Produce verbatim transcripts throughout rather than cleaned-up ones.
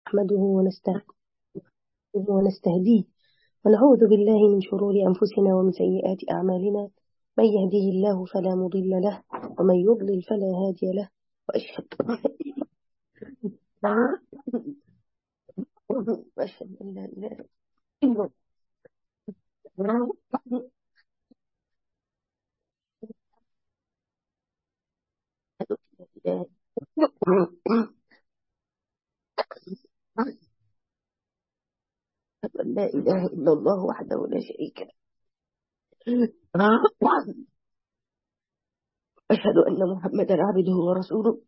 نحمده ونستعينه ونستهديه ونعوذ بالله من شرور أنفسنا ومن سيئات أعمالنا. من يهده الله فلا مضل له ومن يضلل فلا هادي له. وأشهد وأشهد أن لا إله إلا الله. أشهد أن لا إله إلا الله وحده لا شريك له. أشهد أن محمدا عبده ورسوله.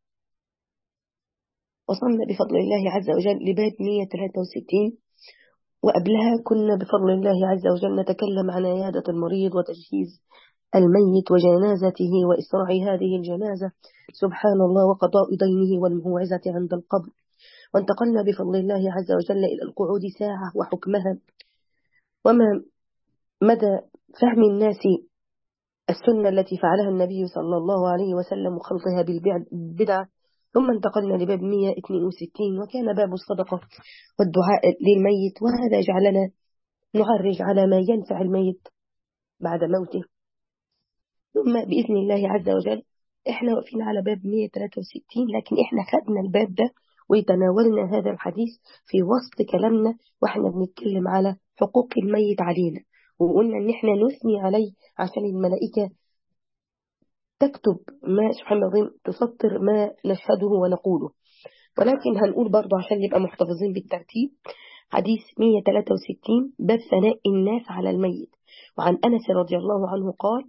وصلنا بفضل الله عز وجل لباب مئة وثلاثة وستين، وقبلها كنا بفضل الله عز وجل نتكلم عن عيادة المريض وتجهيز الميت وجنازته وإسراع هذه الجنازة، سبحان الله، وقضاء دينه والموعظة عند القبر. وانتقلنا بفضل الله عز وجل إلى القعود ساعة وحكمها، وما مدى فهم الناس السنة التي فعلها النبي صلى الله عليه وسلم وخلطها بالبدع. ثم انتقلنا لباب مئة واثنين وستين، وكان باب الصدقة والدعاء للميت، وهذا جعلنا نعرج على ما ينفع الميت بعد موته. ثم بإذن الله عز وجل احنا واقفين على باب مئة وثلاثة وستين، لكن احنا خدنا الباب ده وتناولنا هذا الحديث في وسط كلامنا واحنا بنتكلم على حقوق الميت علينا، وقلنا ان احنا نثني عليه عشان الملائكة تكتب ما سبحان الله تسطر ما نشهده ونقوله. ولكن هنقول برضه عشان نبقى محتفظين بالترتيب حديث مئة وثلاثة وستين باب ثناء الناس على الميت. وعن أنس رضي الله عنه قال: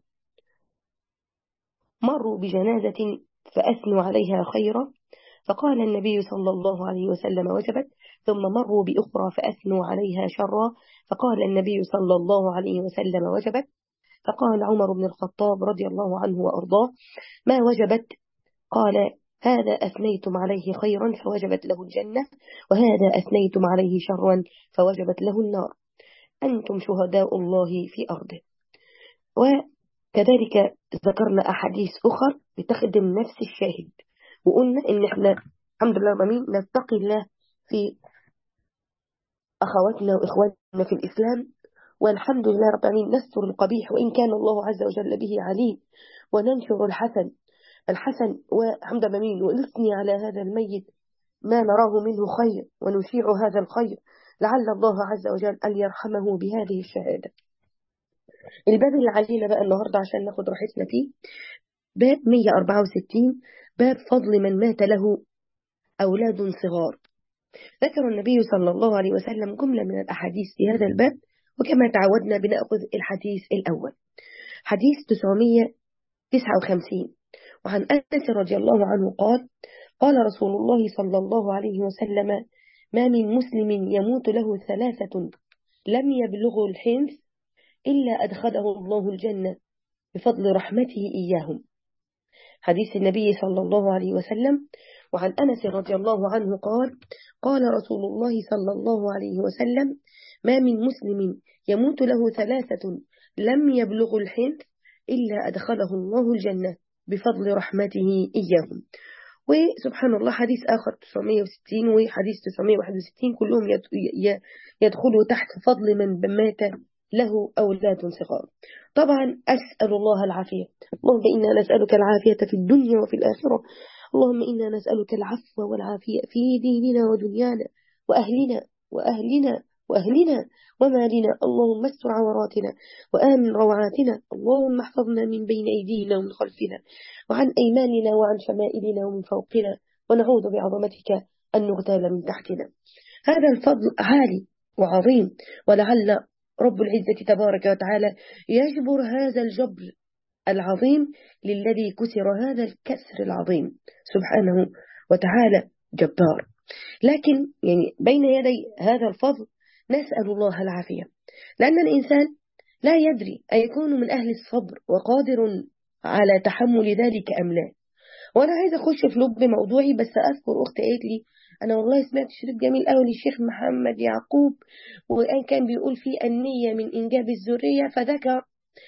مروا بجنازة فأثنوا عليها خيرا، فقال النبي صلى الله عليه وسلم: وجبت. ثم مروا بأخرى فأثنوا عليها شرا، فقال النبي صلى الله عليه وسلم: وجبت. فقال عمر بن الخطاب رضي الله عنه وأرضاه: ما وجبت؟ قال: هذا أثنيتم عليه خيرا فوجبت له الجنة، وهذا أثنيتم عليه شرا فوجبت له النار. أنتم شهداء الله في أرضه. وكذلك ذكرنا أحاديث أخر بتخدم نفس الشاهد، وقلنا إن إحنا الحمد لله ربنا نتقي الله في أخواتنا وإخواننا في الإسلام، والحمد لله رب العالمين نستر القبيح وإن كان الله عز وجل به عليم، وننشر الحسن الحسن والحمد لله، ونثني على هذا الميت ما نراه منه خير ونشيع هذا الخير، لعل الله عز وجل أن يرحمه بهذه الشهادة. الباب اللي علينا بقى النهاردة عشان ناخد راحتنا فيه باب مئة وأربعة وستين، باب فضل من مات له أولاد صغار. ذكر النبي صلى الله عليه وسلم جملة من الأحاديث في هذا الباب، وكما تعودنا بنأخذ الحديث الأول حديث تسعمئة وتسعة وخمسين. وعن أنس رضي الله عنه قال: قال رسول الله صلى الله عليه وسلم: ما من مسلم يموت له ثلاثة لم يبلغوا الحنث إلا أدخله الله الجنة بفضل رحمته إياهم. حديث النبي صلى الله عليه وسلم. وعن أنس رضي الله عنه قال: قال رسول الله صلى الله عليه وسلم: ما من مسلم يموت له ثلاثة لم يبلغوا الحنث إلا أدخله الله الجنة بفضل رحمته إياهم. وسبحان الله حديث آخر تسعمئة وستين وحديث تسعمئة وواحد وستين كلهم يدخلوا تحت فضل من مات له أولاد صغار. طبعا أسأل الله العافية، اللهم إنا نسألك العافية في الدنيا وفي الآخرة، اللهم إنا نسألك العفو والعافية في ديننا ودنيانا وأهلنا وأهلنا وأهلنا ومالنا، اللهم استر عوراتنا وآمن روعاتنا، اللهم احفظنا من بين أيدينا ومن خلفنا وعن أيماننا وعن شمائلنا ومن فوقنا، ونعوذ بعظمتك أن نغتال من تحتنا. هذا الفضل عالي وعظيم، ولعل رب العزة تبارك وتعالى يجبر هذا الجبر العظيم للذي كسر هذا الكسر العظيم، سبحانه وتعالى جبار. لكن يعني بين يدي هذا الفضل نسأل الله العافية، لأن الإنسان لا يدري أيكون من أهل الصبر وقادر على تحمل ذلك أم لا. وأنا عايزة أخش في لب موضوعي، بس أذكر أختي قالت لي: أنا والله سمعت شريط جميل قوي للشيخ محمد يعقوب، وأن كان بيقول فيه النية من إنجاب الذرية، فذكر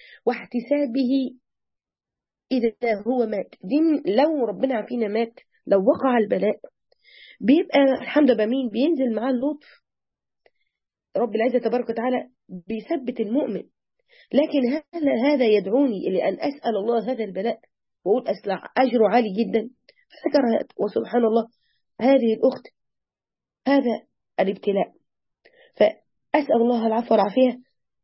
واحتسابه إذا هو مات. دين لو ربنا عافينا مات، لو وقع البلاء بيبقى الحمد لله مين بينزل معاه اللطف. رب العزة تبارك وتعالى بيثبت المؤمن. لكن هل هذا يدعوني لأن أسأل الله هذا البلاء وأقول أسلع أجره عالي جدا؟ فذكر وسبحان الله هذه الأخت هذا الابتلاء، فأسأل الله العفو والعافية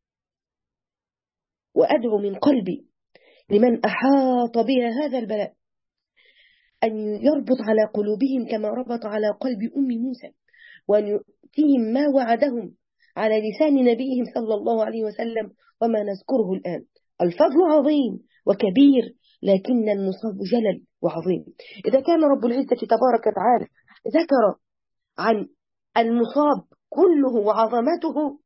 وأدعو من قلبي لمن أحاط بها هذا البلاء أن يربط على قلوبهم كما ربط على قلب أم موسى، وأن يؤتيهم ما وعدهم على لسان نبيهم صلى الله عليه وسلم وما نذكره الآن. الفضل عظيم وكبير، لكن المصاب جلل وعظيم. إذا كان رب العزة تبارك وتعالى ذكر عن المصاب كله وعظمته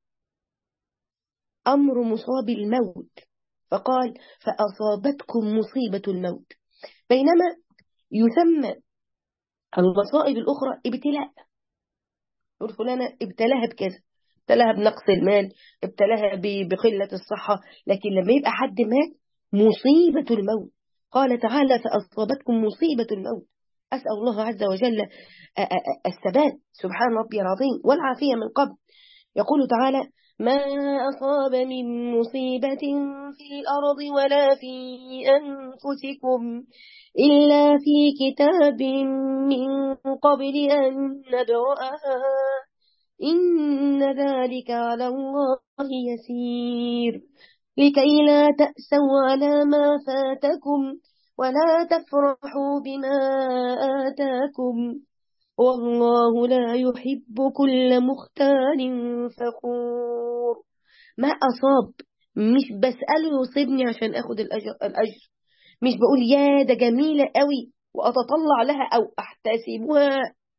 أمر مصاب الموت، فقال فأصابتكم مصيبة الموت، بينما يسمى المصائب الأخرى ابتلاء. يقول فلانة ابتلاها بكذا، ابتلاها بنقص المال، ابتلاها بقلة الصحة، لكن لما يبقى حد مات مصيبة الموت. قال تعالى فأصابتكم مصيبة الموت. أسأل الله عز وجل الثبات سبحان ربي العظيم والعافية من قبل. يقول تعالى ما أصاب من مصيبة في الأرض ولا في أنفسكم إلا في كتاب من قبل أن نبرأها إن ذلك على الله يسير لكي لا تأسوا على ما فاتكم ولا تفرحوا بما آتاكم والله لا يحب كل مختال فخور. ما أصاب مش بسأله يصيبني عشان أخذ الأجر, الأجر مش بقول يا ده جميلة قوي وأتطلع لها أو أحتسبها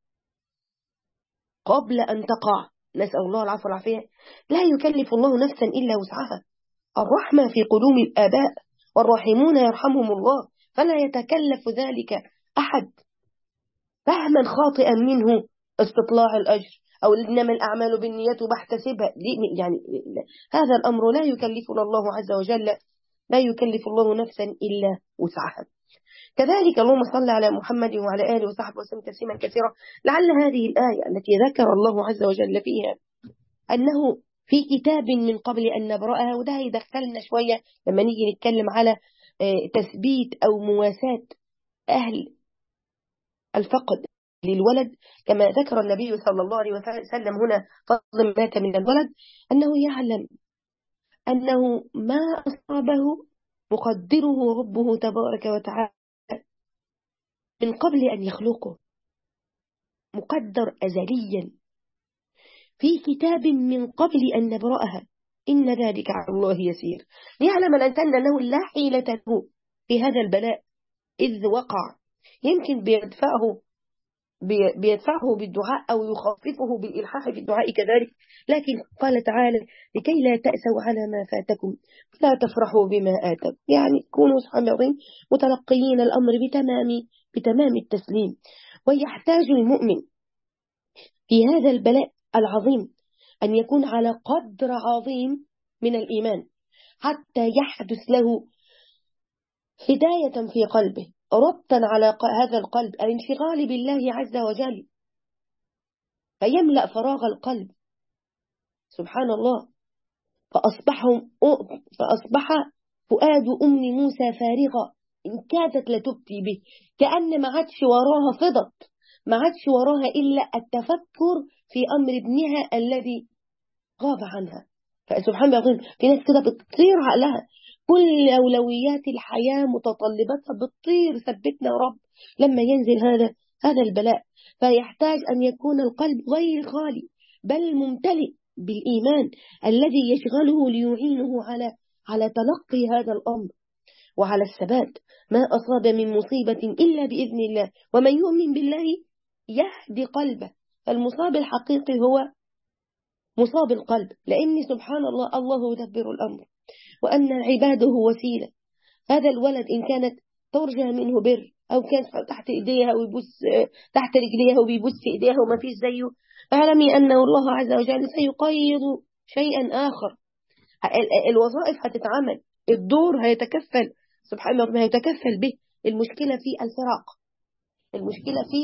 قبل أن تقع. نسأل الله العفو والعافية. لا يكلف الله نفسا إلا وسعها. الرحمة في قلوب الآباء والراحمون يرحمهم الله، فلا يتكلف ذلك أحد فهما خاطئا منه استطلاع الأجر أو إنما الأعمال بالنيات وبحتسبها. يعني هذا الأمر لا يكلفنا الله عز وجل، لا يكلف الله نفسا إلا وسعها. كذلك اللهم صل على محمد وعلى آله وصحبه وسلم تسليما كثيرا. لعل هذه الآية التي ذكر الله عز وجل فيها أنه في كتاب من قبل أن نبرأها، وده يدخلنا شوية لما نيجي نتكلم على تثبيت أو مواساة أهل الفقد للولد، كما ذكر النبي صلى الله عليه وسلم هنا فضل مات من الولد أنه يعلم أنه ما أصابه مقدره ربه تبارك وتعالى من قبل أن يخلقه، مقدر أزليا في كتاب من قبل أن نبرأها إن ذلك على الله يسير. ليعلم الإنسان أنه لا حيلة له في هذا البلاء إذ وقع. يمكن بيدفعه بيدفعه بالدعاء أو يخففه بالإلحاح في الدعاء كذلك، لكن قال تعالى لكي لا تأسوا على ما فاتكم لا تفرحوا بما آتاكم. يعني كونوا صابرين متلقيين الأمر بتمام بتمام التسليم. ويحتاج المؤمن في هذا البلاء العظيم أن يكون على قدر عظيم من الإيمان حتى يحدث له هداية في قلبه، ربطا على هذا القلب، الانشغال بالله عز وجل، فيملأ فراغ القلب سبحان الله. فأصبح, فأصبح فؤاد أم موسى فارغة إن كادت لتبكي به، كأن ما عادش وراها فضت، ما عادش وراها إلا التفكر في أمر ابنها الذي غاب عنها. فسبحان الله في ناس كده بتطير عقلها، كل أولويات الحياة متطلباتها بتطير. ثبتنا يا رب لما ينزل هذا هذا البلاء. فيحتاج أن يكون القلب غير خالي بل ممتلئ بالإيمان الذي يشغله ليعينه على على تلقي هذا الأمر وعلى الثبات. ما أصاب من مصيبة إلا بإذن الله، ومن يؤمن بالله يهدي قلبه. فالمصاب الحقيقي هو مصاب القلب، لأن سبحان الله الله يدبر الأمر وأن عباده وسيلة. هذا الولد إن كانت ترجى منه بر أو كان تحت إيديها ويبص تحت رجليها وبيبص في إيديها وما فيش زيه، اعلمي أن الله عز وجل سيقيض شيئا آخر. الوظائف هتتعمل، الدور هيتكفل سبحان الله هيتكفل به. المشكلة في الفراق، المشكلة في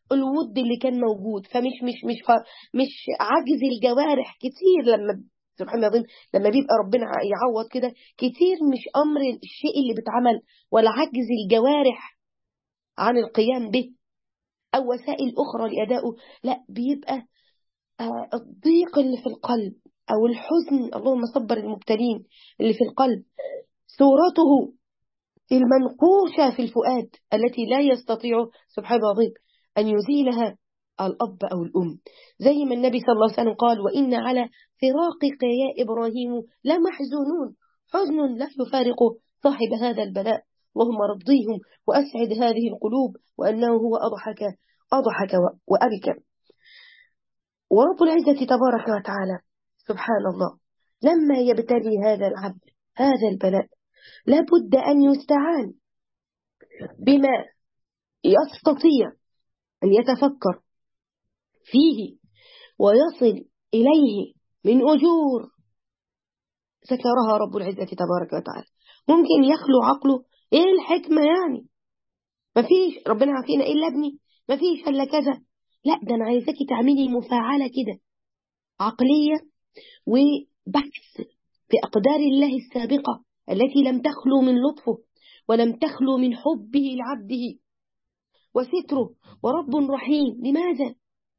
الود اللي كان موجود. فمش مش مش ف مش عجز الجوارح كتير لما سبحان الله العظيم لما بيبقى ربنا يعوض كده كتير، مش أمر الشيء اللي بيتعمل ولا عجز الجوارح عن القيام به أو وسائل أخرى لأدائه، لا بيبقى آه الضيق اللي في القلب أو الحزن، اللهم صبر المبتلين، اللي في القلب صورته المنقوشة في الفؤاد التي لا يستطيع سبحان الله العظيم أن يزيلها الأب أو الأم. زي ما النبي صلى الله عليه وسلم قال: وإن على فراقك يا إبراهيم لمحزونون، حزن لا يفارق صاحب هذا البلاء، اللهم رضيهم وأسعد هذه القلوب، وأنه هو أضحك أضحك وأبكى. ورب العزة تبارك وتعالى سبحان الله لما يبتلي هذا العبد هذا البلاء لابد أن يستعان بما يستطيع أن يتفكر فيه ويصل إليه من أجور ذكرها رب العزة تبارك وتعالى. ممكن يخلو عقله، إيه الحكمة يعني؟ مفيش، ربنا عافينا إلا ابني، مفيش إلا كذا. لا، ده أنا عايزاكي تعملي مفاعلة كده عقلية وبحث في أقدار الله السابقة التي لم تخلو من لطفه ولم تخلو من حبه لعبده وستره. ورب رحيم، لماذا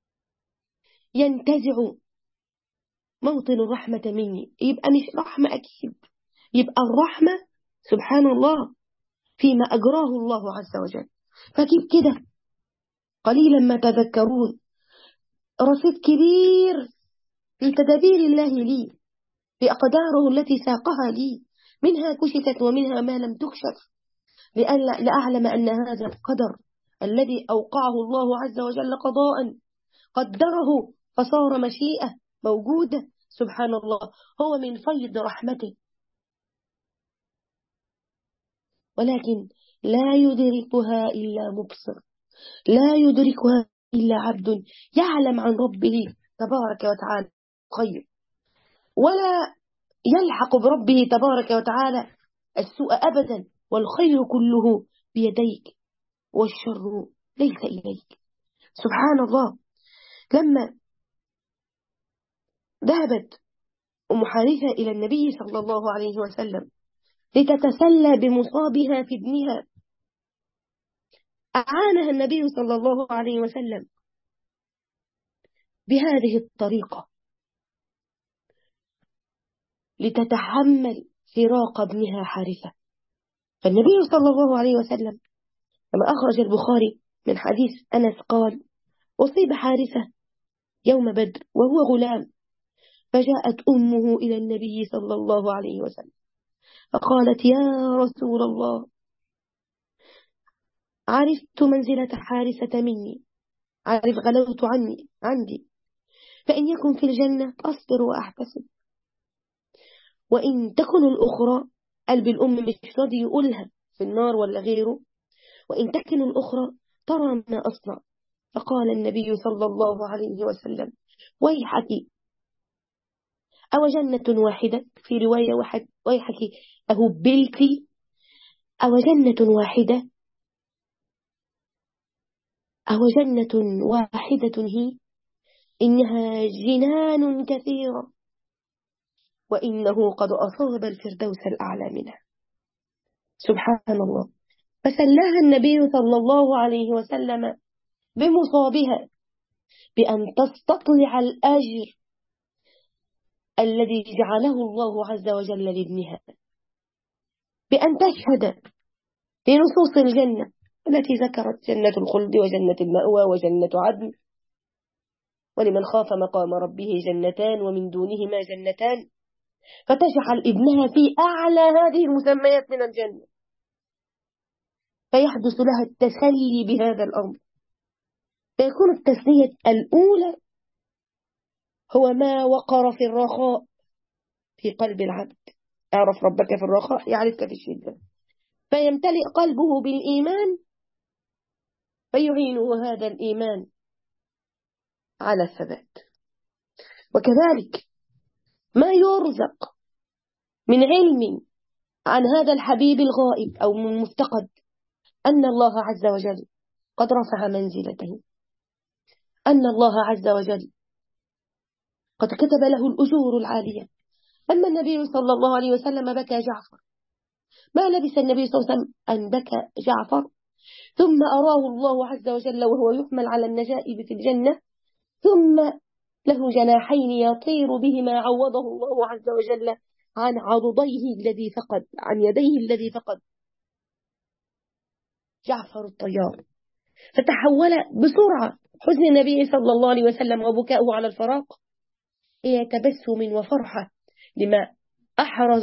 ينتزع موطن الرحمة مني؟ يبقى مش رحمة أكيد، يبقى الرحمة سبحان الله فيما أجراه الله عز وجل. فكيف كده قليلا ما تذكرون رصيد كبير في تدابير الله لي، في أقداره التي ساقها لي، منها كشفت ومنها ما لم تكشف، لألا لأعلم أن هذا القدر الذي أوقعه الله عز وجل قضاء قدره فصار مشيئة موجودة سبحان الله، هو من فيض رحمته. ولكن لا يدركها إلا مبصر، لا يدركها إلا عبد يعلم عن ربه تبارك وتعالى خير، ولا يلحق بربه تبارك وتعالى السوء أبدا، والخير كله بيديك والشر ليس إليك. سبحان الله. لما ذهبت أم حارثة إلى النبي صلى الله عليه وسلم لتتسلى بمصابها في ابنها، أعانها النبي صلى الله عليه وسلم بهذه الطريقة لتتحمل فراق ابنها حارثة. فالنبي صلى الله عليه وسلم لما أخرج البخاري من حديث أنس قال: أصيب حارثة يوم بدر وهو غلام، فجاءت أمه إلى النبي صلى الله عليه وسلم فقالت: يا رسول الله، عرفت منزلة حارثة مني، عرف غلوت عني عندي، فإن يكن في الجنة أصبر وأحتسب، وإن تكن الأخرى، قلب الأم مش راضي يقولها في النار ولا غيره، وإن تكن الأخرى ترى ما أصنع. فقال النبي صلى الله عليه وسلم: ويحك، أو جنة واحدة، في رواية واحد ويحك أهبلتي، أو جنة واحدة، أو جنة واحدة هي، إنها جنان كثيرة، وإنه قد أصاب الفردوس الأعلى منها. سبحان الله. فسلاها النبي صلى الله عليه وسلم بمصابها بأن تستطلع الأجر الذي جعله الله عز وجل لابنها، بأن تشهد في نصوص الجنة التي ذكرت جنة الخلد وجنة المأوى وجنة عدن، ولمن خاف مقام ربه جنتان ومن دونهما جنتان، فتجعل ابنها في أعلى هذه المسميات من الجنة، فيحدث لها التسلي بهذا الأمر، فيكون التسلية الأولى هو ما وقر في الرخاء في قلب العبد. اعرف ربك في الرخاء يعرفك في الشدة، فيمتلئ قلبه بالإيمان فيعينه هذا الإيمان على الثبات. وكذلك ما يرزق من علم عن هذا الحبيب الغائب أو من مفتقد أن الله عز وجل قد رفع منزلته أن الله عز وجل قد كتب له الأجور العالية. أما النبي صلى الله عليه وسلم بكى جعفر، ما لبث النبي صلى الله عليه وسلم أن بكى جعفر، ثم أراه الله عز وجل وهو يحمل على النجائب في الجنة، ثم له جناحين يطير بهما، عوضه الله عز وجل عن عضديه الذي فقد، عن يديه الذي فقد، جعفر الطيار. فتحول بسرعة حزن النبي صلى الله عليه وسلم وبكاؤه على الفراق إلى تبسم وفرحة لما أحرز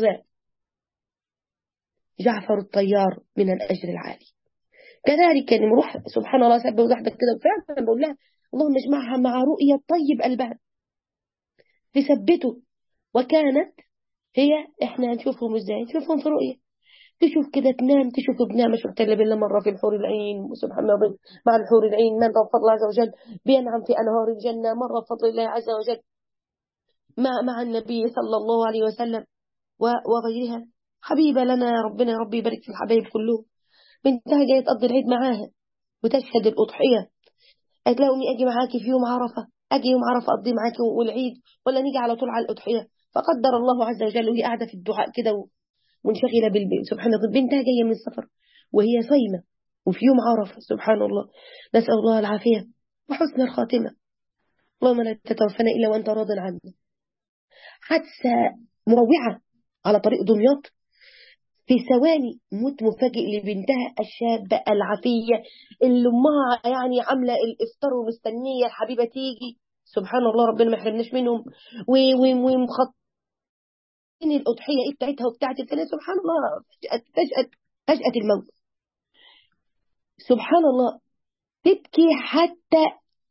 جعفر الطيار من الأجر العالي. كذلك يعني نروح سبحان الله سبه وزحدك كده، وفعلا بقول لها اللهم اجمعها مع رؤية طيب قلبها تثبته. وكانت هي احنا هنشوفهم ازاي؟ نشوفهم في رؤية، تشوف كده تنام تشوف ابنها، ما شفت الا بالله مرة في الحور العين، وسبحان الله مع الحور العين مرة بفضل الله عز وجل بينعم في أنهار الجنة، مرة بفضل الله عز وجل مع مع النبي صلى الله عليه وسلم وغيرها. حبيبة لنا ربنا يا رب يبارك في الحبايب كلهم، بنتها جاية تقضي العيد معاها وتشهد الأضحية، قالت لها أمي أجي معاكي في يوم عرفة، أجي يوم عرفة أقضي معاكي والعيد، ولا نيجي على طول على الأضحية؟ فقدر الله عز وجل وهي قاعدة في الدعاء كده منشغلة بالبيت، سبحان الله بنتها جاية من السفر وهي صايمة وفي يوم عرفة، سبحان الله. نسأل الله العافية وحسن الخاتمة. اللهم لا تتوفنا إلا وأنت راض عنا. حادثة مروعة على طريق دمياط، في ثواني موت مفاجئ لبنتها الشابة العافية اللي أمها يعني عاملة الإفطار ومستنية الحبيبة تيجي، سبحان الله ربنا ما يحرمناش منهم، ومخططين الأضحية إيه بتاعتها وبتاعت الفلان، سبحان الله فجأة فجأة فجأة الموت، سبحان الله. تبكي حتى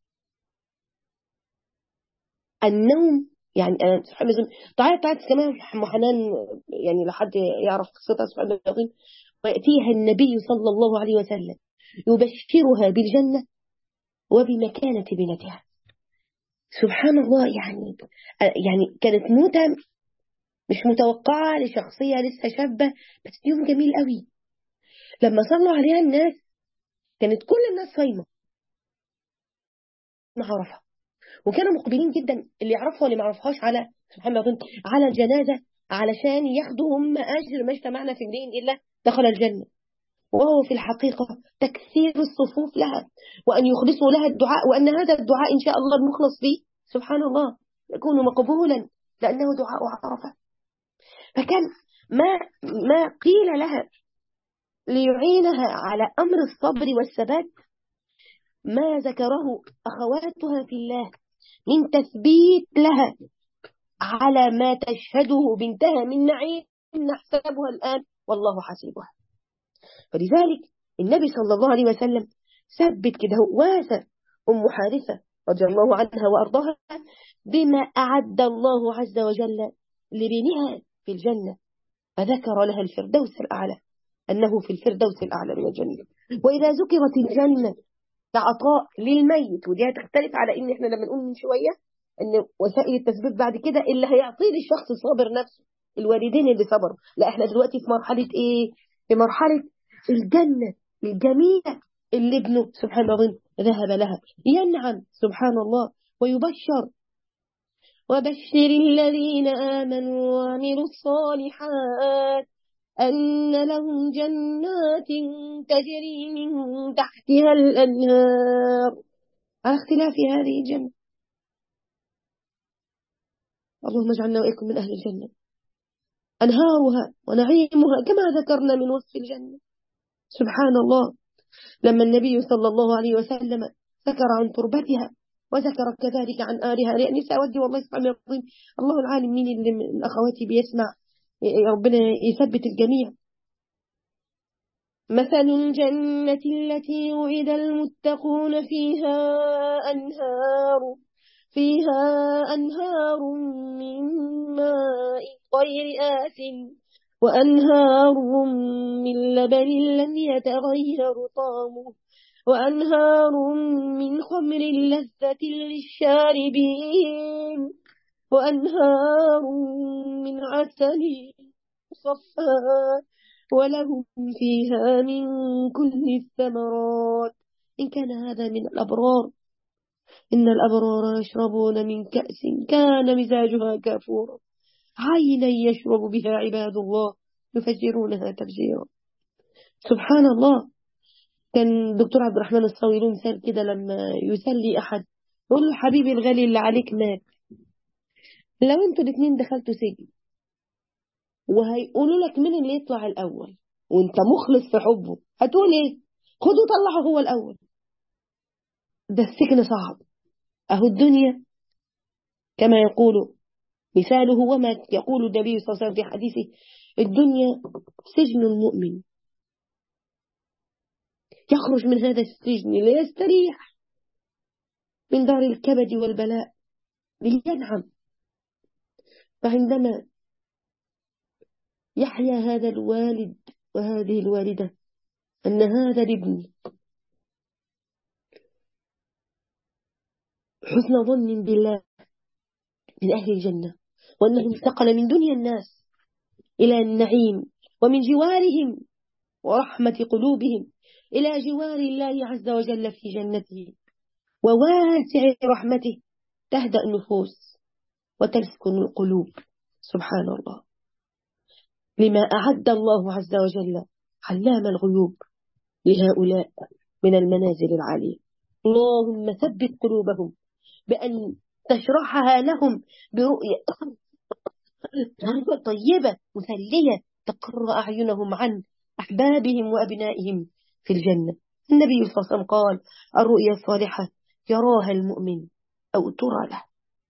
النوم، يعني أنا سبحان الله تعيط تعيط كمان أم حنان، يعني لحد يعرف قصتها سبحان الله العظيم. ويأتيها النبي صلى الله عليه وسلم يبشرها بالجنة وبمكانة بنتها، سبحان الله. يعني يعني كانت موتة مش متوقعة لشخصية لسه شابة، بس يوم جميل قوي. لما صلوا عليها الناس كانت كل الناس صايمة عرفها، وكانوا مقبلين جدا، اللي يعرفها واللي ما يعرفهاش، على سبحان الله على الجنازة علشان ياخدوا هم أجر ما اجتمعنا في امرئ إلا دخل الجنة. وهو في الحقيقة تكثير الصفوف لها، وأن يخلصوا لها الدعاء، وأن هذا الدعاء إن شاء الله المخلص فيه سبحان الله يكون مقبولا لأنه دعاء عرفة. فكان ما ما قيل لها ليعينها على أمر الصبر والثبات ما ذكره أخواتها في الله من تثبيت لها على ما تشهده بنتها من نعيم نحسبها الآن والله حسيبها. فلذلك النبي صلى الله عليه وسلم ثبت كده واسى أم حارثة رضي الله عنها وأرضاها بما أعد الله عز وجل لبنها في الجنة، فذكر لها الفردوس الأعلى، أنه في الفردوس الأعلى من الجنة. وإذا ذكرت الجنة كعطاء للميت، ودي هتختلف على إن إحنا لما نقول من شوية إن وسائل التثبيت بعد كده اللي هيعطيه للشخص الصابر نفسه، الوالدين اللي صبروا، لا إحنا دلوقتي في مرحلة إيه؟ في مرحلة الجنة الجميلة اللي ابنه سبحان الله ذهب لها ينعم سبحان الله ويبشر. وبشر الذين آمنوا وعملوا الصالحات أن لهم جنات تجري من تحتها الأنهار، على اختلاف هذه الجنة. اللهم اجعلنا وإياكم من أهل الجنة، أنهارها ونعيمها كما ذكرنا من وصف الجنة، سبحان الله. لما النبي صلى الله عليه وسلم ذكر عن تربتها وذكر كذلك عن آلها، يعني سأودي والله سبحانه العظيم الله العالم مين اللي من أخواتي بيسمع، ربنا يثبت الجميع. مثل الجنة التي وعد المتقون فيها أنهار فيها أنهار من ماء غير آسن وأنهار من لبن لم يتغير طعمه وأنهار من خمر لذة للشاربين وأنهار من عسل مصفى ولهم فيها من كل الثمرات إن كان هذا من الأبرار إن الأبرار يشربون من كأس كان مزاجها كافورا عينا يشرب بها عباد الله يفجرونها تفجيرا. سبحان الله. كان دكتور عبد الرحمن الصاوي له مثال كده، لما يسلي أحد يقول له حبيبي الغالي اللي عليك مات، لو انتوا الاثنين دخلتوا سجن وهيقولوا لك مين اللي يطلع الأول وانت مخلص في حبه، هتقول ايه؟ خدوا طلعه هو الأول. ده السجن صعب. أهو الدنيا كما يقول مثاله وما يقول النبي صلى الله عليه وسلم في حديثه: الدنيا سجن المؤمن، يخرج من هذا السجن ليستريح من دار الكبد والبلاء لينعم. فعندما يحيا هذا الوالد وهذه الوالدة أن هذا الابن حسن ظن بالله من أهل الجنة، وأنه انتقل من دنيا الناس إلى النعيم ومن جوارهم ورحمة قلوبهم إلى جوار الله عز وجل في جنته وواسع رحمته، تهدأ النفوس وتسكن القلوب. سبحان الله، لما أعد الله عز وجل علام الغيوب لهؤلاء من المنازل العالية. اللهم ثبت قلوبهم بأن تشرحها لهم برؤية طيبة مثلية تقر أعينهم عن أحبابهم وأبنائهم في الجنة. النبي صلى الله عليه وسلم قال: الرؤيا الصالحة يراها المؤمن أو ترى له.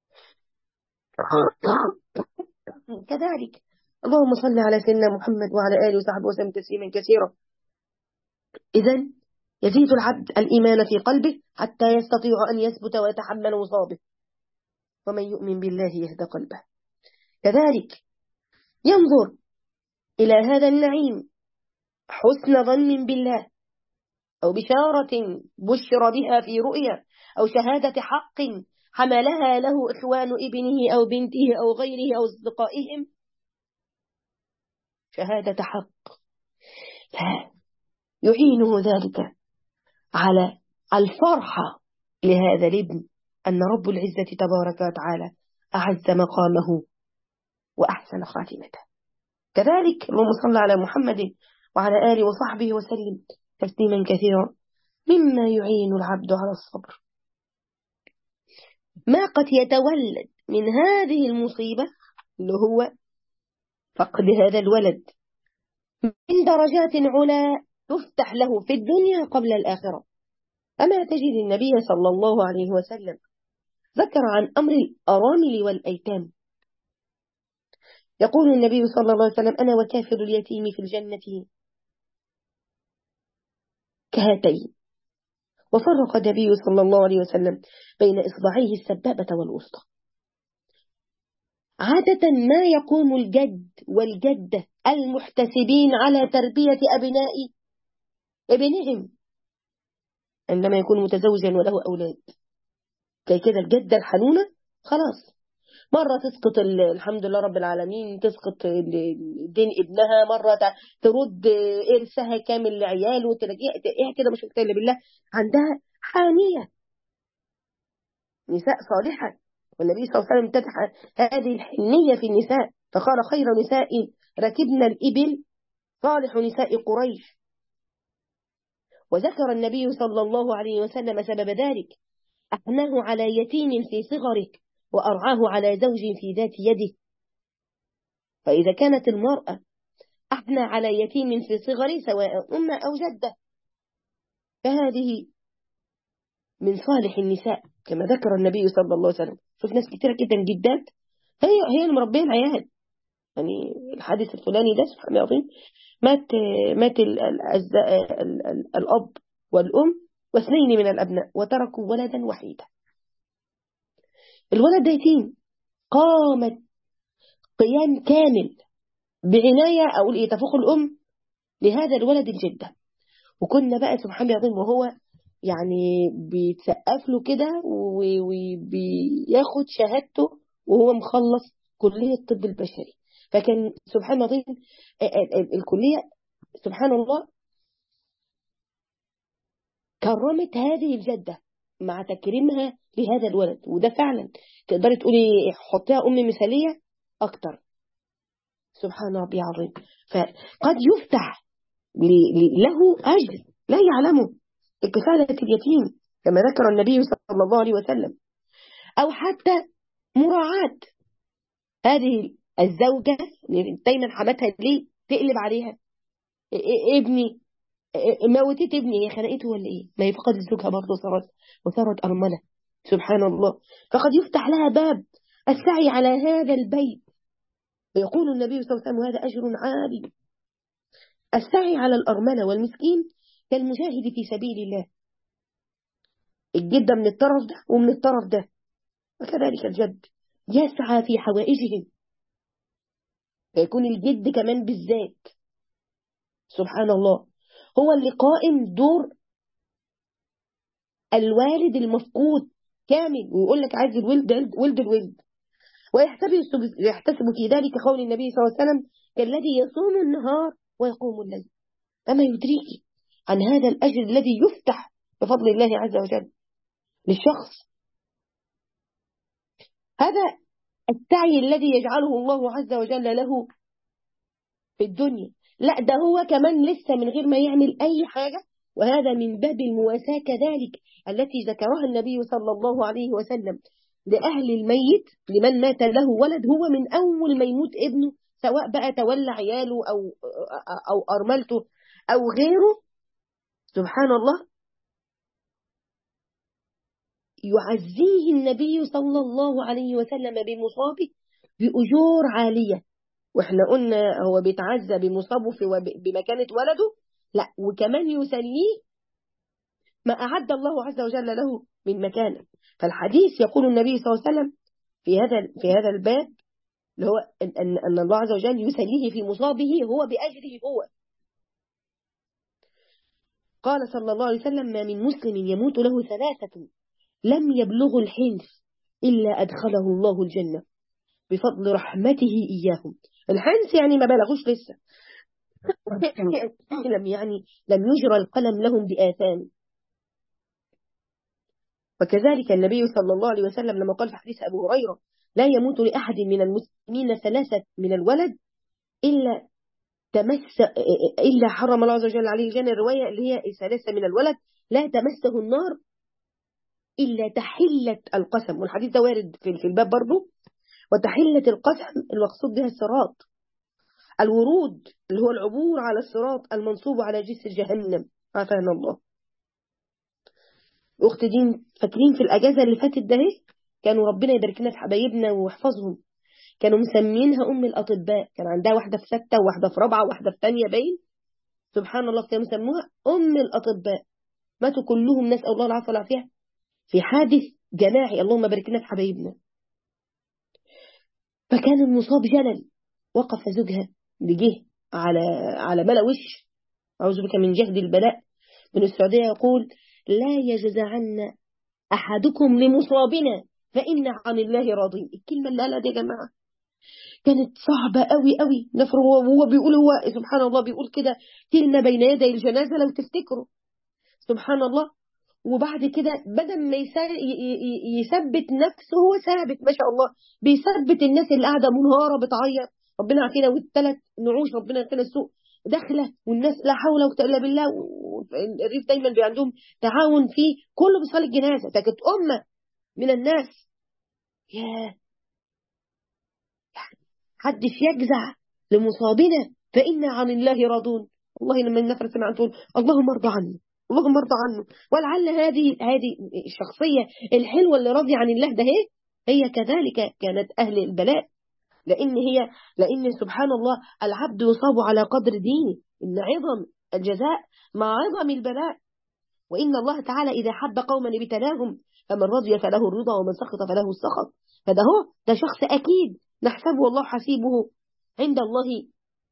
كذلك اللهم صل على سيدنا محمد وعلى آله وصحبه وسلم تسليما كثيرا. إذن يزيد العبد الإيمان في قلبه حتى يستطيع أن يثبت ويتحمل مصابه، ومن يؤمن بالله يهدى قلبه. كذلك ينظر إلى هذا النعيم حسن ظن بالله، أو بشارة بشر بها في رؤيا، أو شهادة حق حملها له إخوان ابنه أو بنته أو غيره أو أصدقائهم، شهادة حق يعينه ذلك على الفرحة لهذا الابن أن رب العزة تبارك وتعالى أعز مقامه وأحسن خاتمته. كذلك اللهم صل على محمد وعلى آله وصحبه وسلم تسليما كثيرا. مما يعين العبد على الصبر ما قد يتولد من هذه المصيبة اللي هو فقد هذا الولد من درجات علا تفتح له في الدنيا قبل الآخرة. أما تجد النبي صلى الله عليه وسلم ذكر عن أمر الأرامل والأيتام. يقول النبي صلى الله عليه وسلم: أنا وكافل اليتيم في الجنة كهاتين. وفرق النبي صلى الله عليه وسلم بين إصبعيه السبابة والوسطى. عادة ما يقوم الجد والجدة المحتسبين على تربية أبناء ابنهم عندما يكون متزوجا وله أولاد، كي كده الجدة الحنونة خلاص مرة تسقط الحمد لله رب العالمين تسقط دين ابنها، مرة ترد إرثها كامل لعياله، تلاقيها كده مش مكتئبة بالله عندها حانية، نساء صالحة. والنبي صلى الله عليه وسلم امتدح هذه الحنية في النساء فقال: خير نساء ركبنا الإبل صالح نساء قريش. وذكر النبي صلى الله عليه وسلم سبب ذلك: أحناه على يتيم في صغره وأرعاه على زوج في ذات يده. فإذا كانت المرأة أحنى على يتيم في صغره سواء أم أو جدة فهذه من صالح النساء كما ذكر النبي صلى الله عليه وسلم. شوف ناس كتيرة جدا جدات هي هي المربية العيال، يعني الحادث الفلاني ده سبحان الله العظيم مات مات ال ال ال ال ال الأب والأم واثنين من الأبناء وتركوا ولدا وحيدا. الولد ده يتيم، قامت قيام كامل بعناية أقول إيه تفوق الأم لهذا الولد الجدة. وكنا بقى سبحان الله العظيم وهو يعني بيتسقف له كده وبياخد شهادته وهو مخلص كلية الطب البشري. فكان سبحان الله العظيم الكلية سبحان الله كرمت هذه الجدة مع تكريمها لهذا الولد. وده فعلا تقدري تقولي حطيها أم مثالية أكتر. سبحان ربي عظيم. فقد يفتح له أجر لا يعلمه، كفالة اليتيم كما ذكر النبي صلى الله عليه وسلم، أو حتى مراعاة هذه الزوجة دايما حماتها ليه تقلب عليها، ابني موتت ابني، هي خنقته ولا ايه؟ ما هي فقدت زوجها برضه صارت وصارت أرملة. سبحان الله. فقد يفتح لها باب السعي على هذا البيت. ويقول النبي صلى الله عليه وسلم وهذا أجر عالي: السعي على الأرملة والمسكين كالمجاهد في سبيل الله. الجد من الطرف ده ومن الطرف ده، وكذلك الجد يسعى في حوائجهم، فيكون الجد كمان بالذات سبحان الله هو اللي قائم دور الوالد المفقود كامل، ويقول لك عايز الولد ولد الولد. ويحتسب يحتسب في ذلك قول النبي صلى الله عليه وسلم: كالذي يصوم النهار ويقوم الليل. أما يدريك عن هذا الأجر الذي يفتح بفضل الله عز وجل للشخص. هذا السعي الذي يجعله الله عز وجل له في الدنيا، لا ده هو كمان لسه من غير ما يعمل أي حاجة. وهذا من باب المواساة كذلك التي ذكرها النبي صلى الله عليه وسلم لأهل الميت، لمن مات له ولد، هو من أول ما يموت ابنه سواء بقى تولى عياله أو أو أرملته أو غيره، سبحان الله يعزيه النبي صلى الله عليه وسلم بمصابه بأجور عالية. واحنا قلنا هو بيتعزى بمصابه في بمكانة ولده، لا وكمان يسليه ما أعد الله عز وجل له من مكانه. فالحديث يقول النبي صلى الله عليه وسلم في هذا في هذا الباب اللي هو أن أن الله عز وجل يسليه في مصابه هو بأجره هو. قال صلى الله عليه وسلم: ما من مسلم يموت له ثلاثة لم يبلغوا الحنث إلا أدخله الله الجنة بفضل رحمته إياهم. الحنث يعني ما بلغوش لسه لم يعني لم يجرى القلم لهم بآثام. وكذلك النبي صلى الله عليه وسلم لما قال في حديث أبو هريرة: لا يموت لأحد من المسلمين ثلاثة من الولد إلا تمس إلا حرم الله عز وجل عليه الجنة. الرواية اللي هي ثلاثة من الولد لا تمسه النار إلا تحلة القسم. والحديث ده وارد في الباب برضه. وتحلة القسم المقصود بها الصراط، الورود اللي هو العبور على الصراط المنصوب على جسر جهنم، عافانا الله. أخت دين فاكرين في الأجازة اللي فاتت ده كانوا ربنا يبارك لنا في حبايبنا ويحفظهم، كانوا مسمينها أم الأطباء. كان عندها واحدة في ستة وواحدة في رابعة وواحدة في ثانية باين، سبحان الله، كانوا مسموها أم الأطباء. ماتوا كلهم نسأل الله العافية والعافية في حادث جماعي، اللهم بارك لنا في حبايبنا. فكان المصاب جلل، وقف زوجها بجه على على بلا وش، أعوذ بك من جهد البلاء، من السعودية، يقول: لا يجزعن أحدكم لمصابنا فإن عن الله راضين. الكلمة اللي قالها دي يا جماعة كانت صعبة قوي قوي. نفر هو بيقول هو سبحان الله بيقول كده كلمة بين يدي الجنازة لو تفتكروا، سبحان الله. وبعد كده بدل ما يثبت نفسه هو ثابت ما شاء الله، بيثبت الناس اللي قاعدة منهارة بتعيط، ربنا يعافينا، والثلاث نعوش ربنا يعافينا السوء داخلة، والناس لا حول ولا قوة إلا بالله. الريف دايما بي عندهم تعاون فيه، كله بيصلي الجنازة. فكانت أمة من الناس يا حدش يجزع لمصابنا فإنا عن الله راضون. والله لما النفر سمع تقول اللهم ارضى عنه، اللهم ارضى عنه. ولعل هذه هذه الشخصية الحلوة اللي راضية عن الله ده هي هي كذلك كانت أهل البلاء، لأن هي لأن سبحان الله العبد يصاب على قدر دينه، إن عظم الجزاء مع عظم البلاء. وإن الله تعالى إذا حب قوما ابتلاهم فمن رضي فله الرضا ومن سخط فله السخط. فده هو ده شخص أكيد نحسبه والله حسيبه عند الله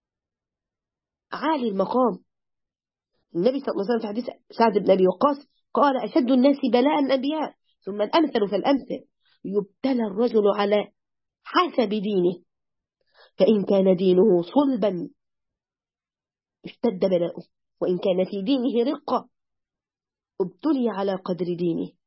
عالي المقام. النبي صلى الله عليه وسلم في حديث سعد بن أبي وقاص قال: أشد الناس بلاء الأنبياء ثم الأمثل فالأمثل، يبتلى الرجل على حسب دينه، فإن كان دينه صلبا اشتد بلاؤه، وإن كان في دينه رقة ابتلي على قدر دينه.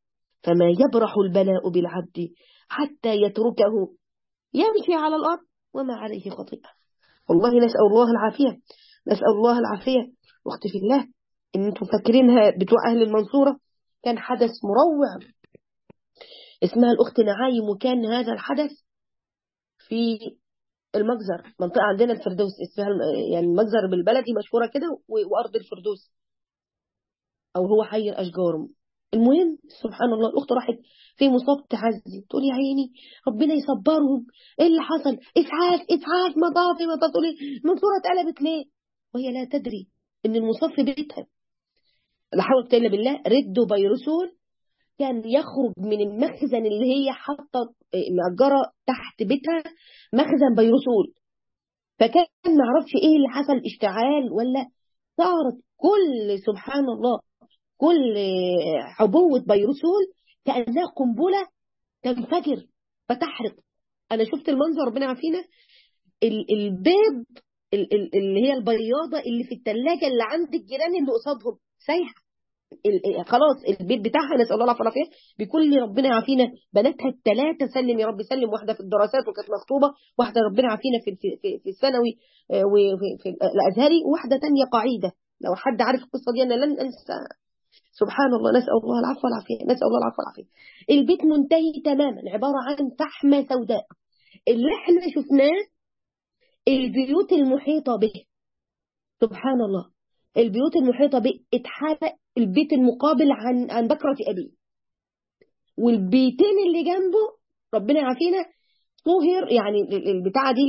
فما يبرح البلاء بالعبد حتى يتركه يمشي على الأرض وما عليه خطيئة. والله نسأل الله العافية، نسأل الله العافية. واختي في الله، إن أنتم فاكرينها بتوع أهل المنصورة، كان حدث مروع اسمها الأخت نعايم، وكان هذا الحدث في المجزر، منطقة عندنا الفردوس اسمها يعني المجزر بالبلدي مشهورة كده، وأرض الفردوس أو هو حي الأشجار. المهم سبحان الله، الأخت راحت في مصاب تعزي، تقول يا عيني ربنا يصبرهم، إيه اللي حصل؟ إسعاف إسعاف مطافي مطافي، تقول المنصورة اتقلبت ليه؟ وهي لا تدري إن المصاب في بيتها. لا حول ولا قوة إلا بالله. ردوا بيرسول كان يخرج من المخزن اللي هي حاطة مأجرة تحت بيتها، مخزن بيرسول. فكان ما عرفش ايه اللي حصل، اشتعال ولا صارت كل سبحان الله كل عبوة بيرسول كأنها قنبلة تنفجر فتحرق. انا شفت المنظر ربنا عافينا. البيض اللي هي البياضة اللي في الثلاجة اللي عند الجيران اللي قصادهم سايحة خلاص، البيت بتاعها نسأل الله العافية والعافية بكل ربنا يعافينا. بناتها الثلاثة سلم يا رب سلم، واحدة في الدراسات وكانت مخطوبة، واحدة ربنا يعافينا في في في الثانوي وفي في الأزهري، وواحدة تانية قاعدة. لو حد عارف القصة دي أنا لن أنسى. سبحان الله، نسأل الله العفو والعافية، نسأل الله العفو والعافية. البيت منتهي تماما، عبارة عن فحمة سوداء. اللي احنا شفناه البيوت المحيطة به، سبحان الله، البيوت المحيطة به اتحرق البيت المقابل عن عن بكرة أبيه، والبيتين اللي جنبه ربنا يعافينا طهر. يعني البتاعة دي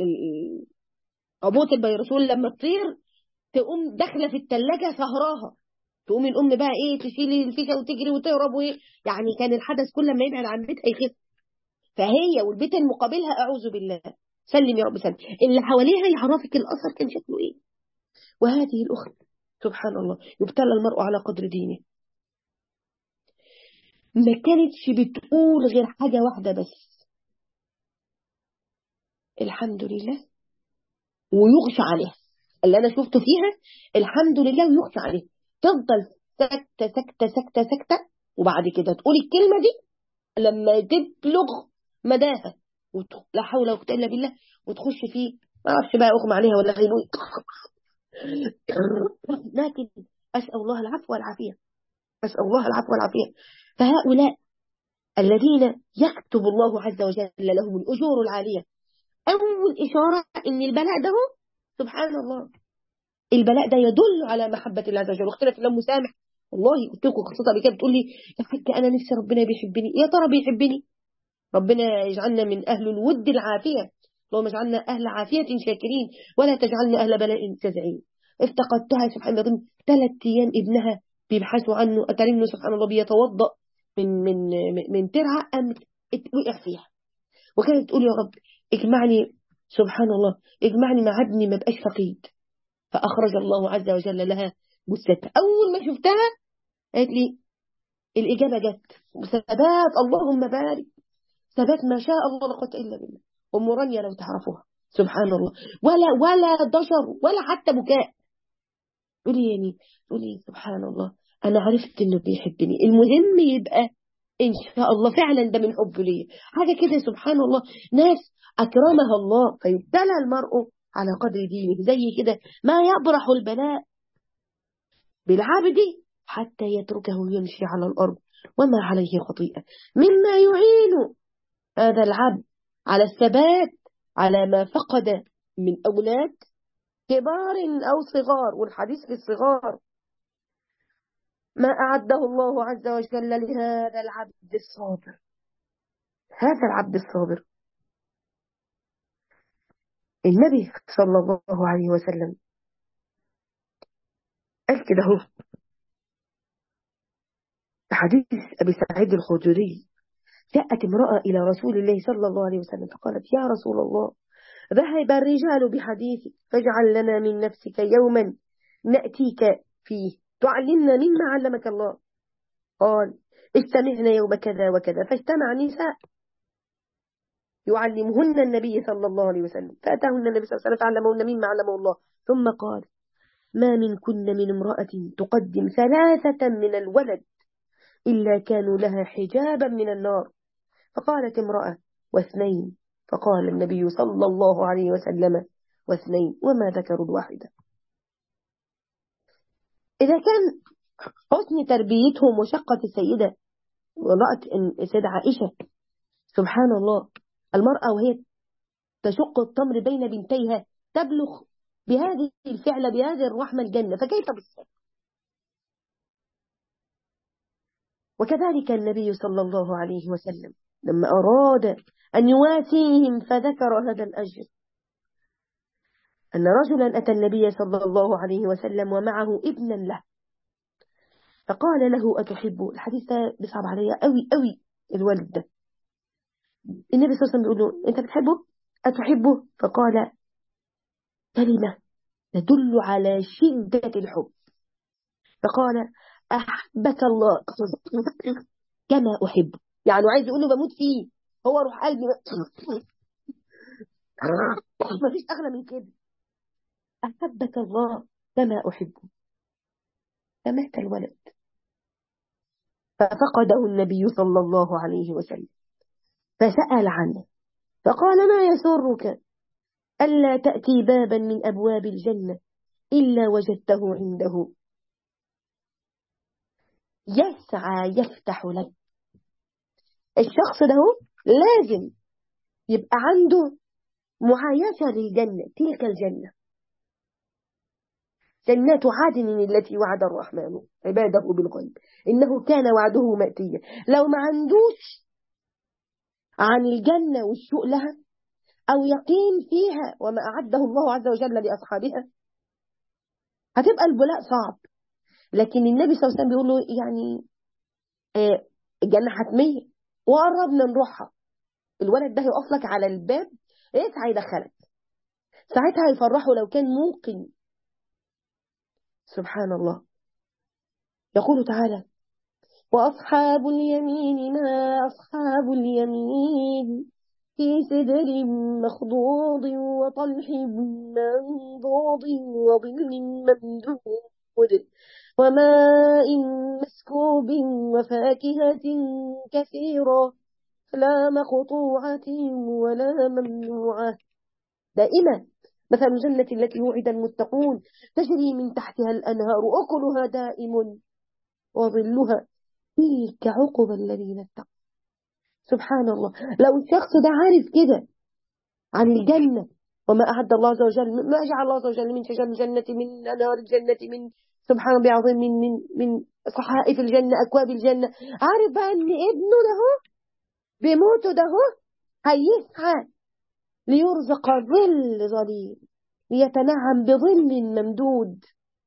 عبوة البيرسول لما تطير تقوم داخلة في التلاجة سهراها، تقوم الأم بقى إيه تشيل الفيشة وتجري وتهرب وإيه. يعني كان الحدث كل ما يبعد عن بيتها يخف. فهي والبيت المقابلها أعوذ بالله سلم يا رب سلم، اللي حواليها يعرفك الأثر كان شكله إيه. وهذه الأخت سبحان الله يبتلى المرء على قدر دينه. ما كانتش بتقول غير حاجة واحدة بس، الحمد لله ويغشى عليها. اللي أنا شفته فيها الحمد لله ويغشى عليها، تفضل سكتة سكتة سكتة سكتة، وبعد كده تقول الكلمة دي لما تبلغ مداها لا حول ولا قوة إلا بالله، وتخش فيه ما أعرفش بقى أغمى عليها ولا غيبوي. لكن أسأل الله العفو والعافية، أسأل الله العفو والعافية. فهؤلاء الذين يكتب الله عز وجل لهم الأجور العالية، أول إشارة إن البلاء ده سبحان الله، البلاء ده يدل على محبة الله عز وجل. واختلف الله مسامح. والله قلت لكم قصتها قبل كده، بتقول لي يا حاجة أنا نفسي ربنا بيحبني، يا ترى بيحبني؟ ربنا يجعلنا من أهل الود العافية، اللهم اجعلنا أهل عافية شاكرين ولا تجعلنا أهل بلاء جزعين. افتقدتها سبحان الله ثلاث أيام، ابنها بيبحثوا عنه، أترنه سبحان الله بيتوضأ من من من ترعة قامت وقع فيها، وكانت تقول يا رب اجمعني سبحان الله اجمعني مع ابني ما بقاش فقيد. فأخرج الله عز وجل لها جثتها. أول ما شفتها قالت لي الإجابة جت وثبات، اللهم بارك، ثبات ما شاء الله لا قوة إلا بالله. أم رانيا لو تعرفوها سبحان الله، ولا ولا ضجر ولا حتى بكاء. تقولي يعني تقولي سبحان الله أنا عرفت إنه بيحبني. المهم يبقى إن شاء الله فعلا ده من حبه لي، حاجة كده سبحان الله. ناس أكرمها الله فيبتلى المرء على قدر دينه. زي كده ما يبرح البلاء بالعبد حتى يتركه يمشي على الأرض وما عليه خطيئة، مما يعين هذا العبد على الثبات على ما فقد من أولاد كبار أو صغار. والحديث في الصغار ما أعده الله عز وجل لهذا العبد الصابر. هذا العبد الصابر النبي صلى الله عليه وسلم قال كده هو حديث أبي سعيد الخدري، جاءت امرأة إلى رسول الله صلى الله عليه وسلم فقالت يا رسول الله ذهب الرجال بحديثك فاجعل لنا من نفسك يوما نأتيك فيه تعلمنا مما علمك الله. قال اجتمعنا يوم كذا وكذا، فاجتمع نساء يعلمهن النبي صلى الله عليه وسلم، فأتاهن النبي صلى الله عليه وسلم فعلمهن مما علمه الله. ثم قال ما منكن من امرأة تقدم ثلاثة من الولد إلا كانوا لها حجابا من النار. فقالت امرأة: واثنين؟ فقال النبي صلى الله عليه وسلم: واثنين، وما ذكروا الواحدة. إذا كان حسن تربيتهم وشقة السيدة ورأت إن السيدة عائشة سبحان الله المرأة وهي تشق التمر بين بنتيها تبلغ بهذه الفعل بهذه الرحمة الجنة، فكيف بالسيد؟ وكذلك النبي صلى الله عليه وسلم لما أراد أن يواسيهم فذكر هذا الأجر، أن رجلا أتى النبي صلى الله عليه وسلم ومعه ابنا له، فقال له: أتحبه؟ الحديث ده بيصعب عليا قوي قوي. الولد ده النبي صلى الله عليه وسلم بيقول له: أنت بتحبه؟ أتحبه؟ فقال كلمة تدل على شدة الحب، فقال: أحبك الله كما أحبه. يعني عايز يقول له بموت فيه، هو روح قلبي ما فيش أغلى من كده. أحبك الله كما أحبه. فمات الولد، ففقده النبي صلى الله عليه وسلم، فسأل عنه فقال: ما يسرك ألا تأتي بابا من أبواب الجنة إلا وجدته عنده يسعى يفتح لك. الشخص ده لازم يبقى عنده معايشة للجنة، تلك الجنة جنات عدن التي وعد الرحمن عباده بالغيب إنه كان وعده مأتيا. لو ما عندوش عن الجنة والسوء لها أو يقين فيها وما أعده الله عز وجل لأصحابها هتبقى البلاء صعب. لكن النبي صلى الله عليه وسلم بيقول له يعني آه الجنة حتمية وقربنا نروحها، الولد ده يقف لك على الباب يسعى يدخلك، ساعتها يفرحه لو كان موقن. سبحان الله. يقول تعالى: وأصحاب اليمين ما أصحاب اليمين في سدر مخضوض وطلح منضود وظل ممدود وماء مسكوب وفاكهة كثيرة لا مقطوعة ولا ممنوعة دائما. مثل الجنة التي وعد المتقون تجري من تحتها الأنهار أكلها دائم وظلها تلك عقبى الذين اتقوا. سبحان الله. لو الشخص ده عارف كده عن الجنة وما أعد الله عز وجل، ما جعل الله عز وجل من شجر الجنة من أنهار الجنة من سبحان الله العظيم من من من صحائف الجنة أكواب الجنة، عارف بقى إن ابنه ده بيموته ده هيسعى ليرزق ظل ظليل ليتنعم بظل ممدود.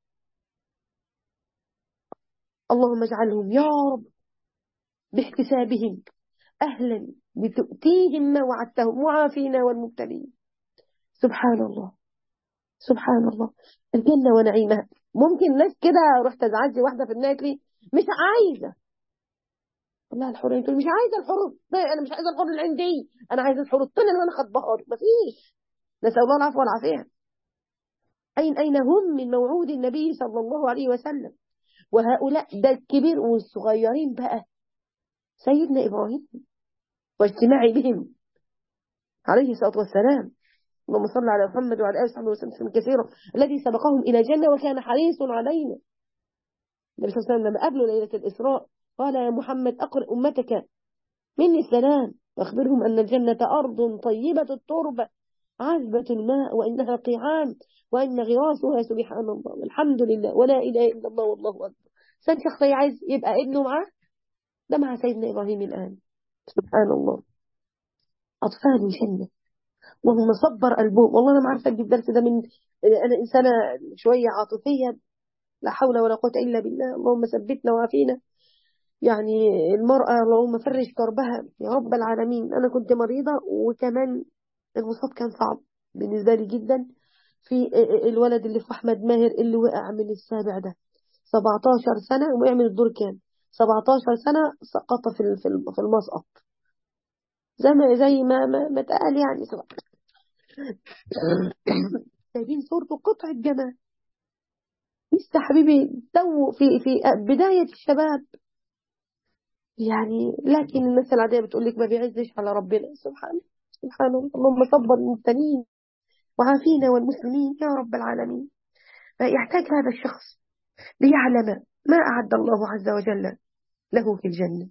اللهم اجعلهم يا رب باحتسابهم أهلا بتؤتيهم ما وعدتهم وعافينا والمبتلين. سبحان الله سبحان الله. الجنة ونعيمها. ممكن ناس كده رحت ازعجي واحدة في النهاية لي مش عايزة والله الحور، تقول مش عايزة الحور، أنا مش عايزة الحور اللي عندي، أنا عايزة الحور الطين اللي أنا خطبها. مفيش. نسأل الله العفو والعافية. أين أين هم من موعود النبي صلى الله عليه وسلم؟ وهؤلاء ده الكبير والصغيرين بقى سيدنا إبراهيم واجتماعي بهم عليه الصلاة والسلام. اللهم صل على محمد وعلى آله وصحبه وسلم كثيرا. الذي سبقهم إلى جنة وكان حريص علينا. النبي صلى الله عليه وسلم لما قابله ليلة الإسراء قال: يا محمد أقرئ أمتك مني السلام واخبرهم أن الجنة أرض طيبة التربة عذبة الماء وإنها قيعان وإن غراسها سبحان الله والحمد لله ولا إله إلا الله والله أكبر. سن شخص عايز يبقى ابنه معاه، ده مع سيدنا إبراهيم الآن. سبحان الله. أطفال الجنة وهم صبر قلبهم. والله أنا ما عارفة أجيب درس ده من، أنا إنسانة شوية عاطفية لا حول ولا قوة إلا بالله. اللهم ثبتنا وعافينا. يعني المرأة اللهم فرج كربها يا رب العالمين. أنا كنت مريضة وكمان الوسط كان صعب بالنسبة لي جدا. في الولد اللي في أحمد ماهر اللي وقع من السابع ده سبعتاشر سنة ويعمل الدور كام سبعتاشر سنة سقط في في المسقط زي ما زي ما ما, ما اتقال يعني سواء. سايبين صورته قطعة جمال لسه حبيبي تو في في بداية الشباب يعني لكن المثل العادية بتقول لك ما بيعزش على ربنا. سبحان سبحان الله. اللهم صبر المبتلين وعافينا والمسلمين يا رب العالمين. فيحتاج هذا الشخص ليعلم ما أعد الله عز وجل له في الجنة.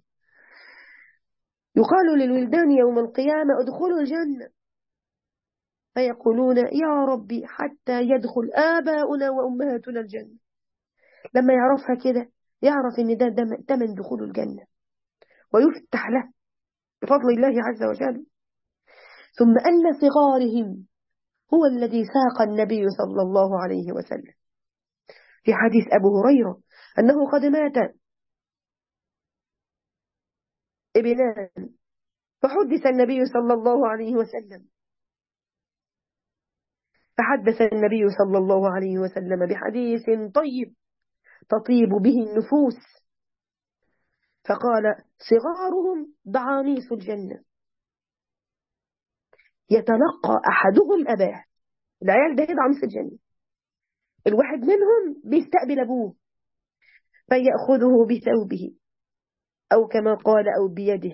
يقال للولدان يوم القيامة ادخلوا الجنة، فيقولون يا ربي حتى يدخل آباؤنا وأمهاتنا الجنة. لما يعرفها كده يعرف ان ده تمن دخول الجنة ويفتح له بفضل الله عز وجل. ثم أن صغارهم هو الذي ساق النبي صلى الله عليه وسلم في حديث أبو هريرة أنه قد مات ابنان، فحدث النبي صلى الله عليه وسلم فحدث النبي صلى الله عليه وسلم بحديث طيب تطيب به النفوس، فقال صغارهم ضعانيس الجنة يتلقى أحدهم أباه. العيال ده ضعانيس الجنة، الواحد منهم بيستقبل أبوه فيأخذه بثوبه أو كما قال أو بيده،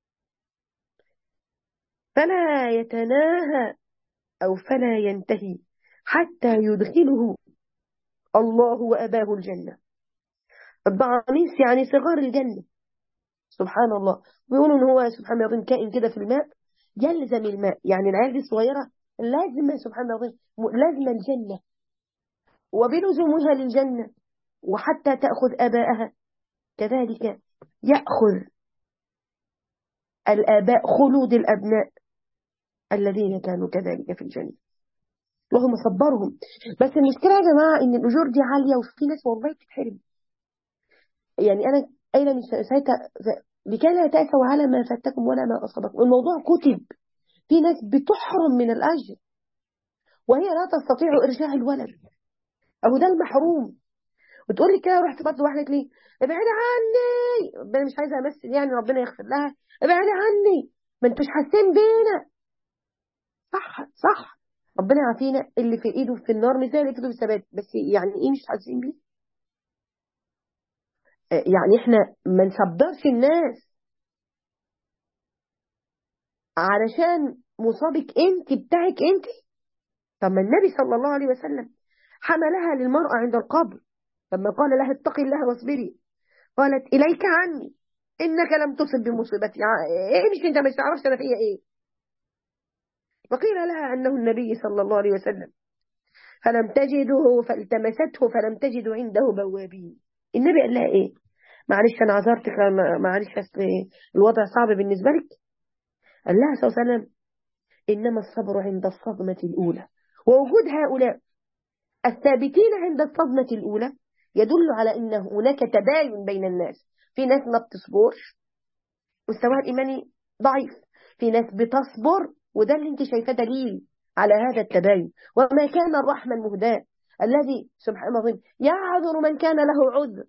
فلا يتناهى أو فلا ينتهي حتى يدخله الله وأباه الجنة. الضعانيس يعني صغار الجنة. سبحان الله. ويقولوا إن هو سبحان الله يظن كائن كده في الماء يلزم الماء، يعني العيال دي الصغيرة لازم سبحان الله لازم الجنة وبلزومها للجنة، وحتى تأخذ أباءها كذلك يأخذ الآباء خلود الأبناء الذين كانوا كذلك في الجنة. اللهم صبرهم. بس المشكلة يا جماعة إن الأجور دي عالية وفي ناس والله بتتحرم. يعني أنا قايلة من ساعتها لكي لا تأسوا على ما فاتكم ولا ما أصابكم. الموضوع كتب. في ناس بتحرم من الأجر وهي لا تستطيع إرجاع الولد، أهو ده المحروم. وتقول لي كده رحت برضه واحدة لي ابعدي عني، ربنا مش عايزة أمثل يعني ربنا يغفر لها، ابعدي عني ما انتوش حاسين بينا. صح صح، ربنا يعافينا. اللي في ايده في النار مش زي اللي في ايده في الثبات، بس يعني ايه مش حاسين بيه؟ آه يعني احنا ما نصبرش الناس علشان مصابك انت بتاعك انت. طب ما النبي صلى الله عليه وسلم حملها للمرأة عند القبر لما قال لها اتقي الله واصبري، قالت إليك عني إنك لم تصب بمصيبتي. إيه مش أنت مش تعرفش أنا فيها إيه؟ وقيل لها أنه النبي صلى الله عليه وسلم فلم تجده فالتمسته فلم تجد عنده بوابين. النبي قال لها إيه؟ معلش أنا عذرتك، معلش أصل الوضع صعب بالنسبة لك. قال لها صلى الله عليه وسلم إنما الصبر عند الصدمة الأولى. ووجود هؤلاء الثابتين عند الصدمة الأولى يدل على أن هناك تباين بين الناس. في ناس ما بتصبرش مستواها الإيماني ضعيف، في ناس بتصبر، وده اللي انت شايفاه دليل على هذا التباين. وما كان الرحمة المهداة الذي سبحانه وتعالى يعذر من كان له عذر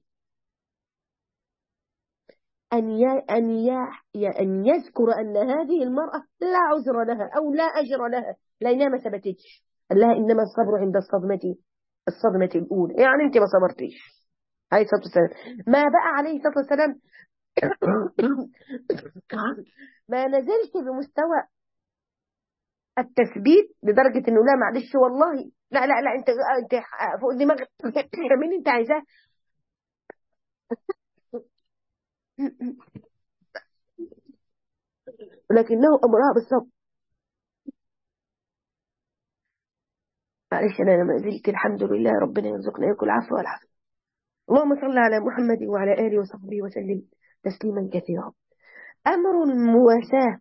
أن أن أن يذكر أن هذه المرأة لا عذر لها أو لا أجر لها لأنها ما ثبتتش. قال لها إنما الصبر عند الصدمة الصدمة الأولى. يعني أنت ما صبرتيش عليه الصلاة والسلام. ما بقى عليه الصلاة والسلام ما نزلش بمستوى التثبيت لدرجة انه لا معلش والله لا لا لا انت انت فوق دماغك مين انت عايزاه. لكنه امرها بالصبر. معلش انا لما زلت الحمد لله ربنا يرزقنا ياكل العفو والعافيه. اللهم صل على محمد وعلى اله وصحبه وسلم تسليما كثيرا. امر المواساه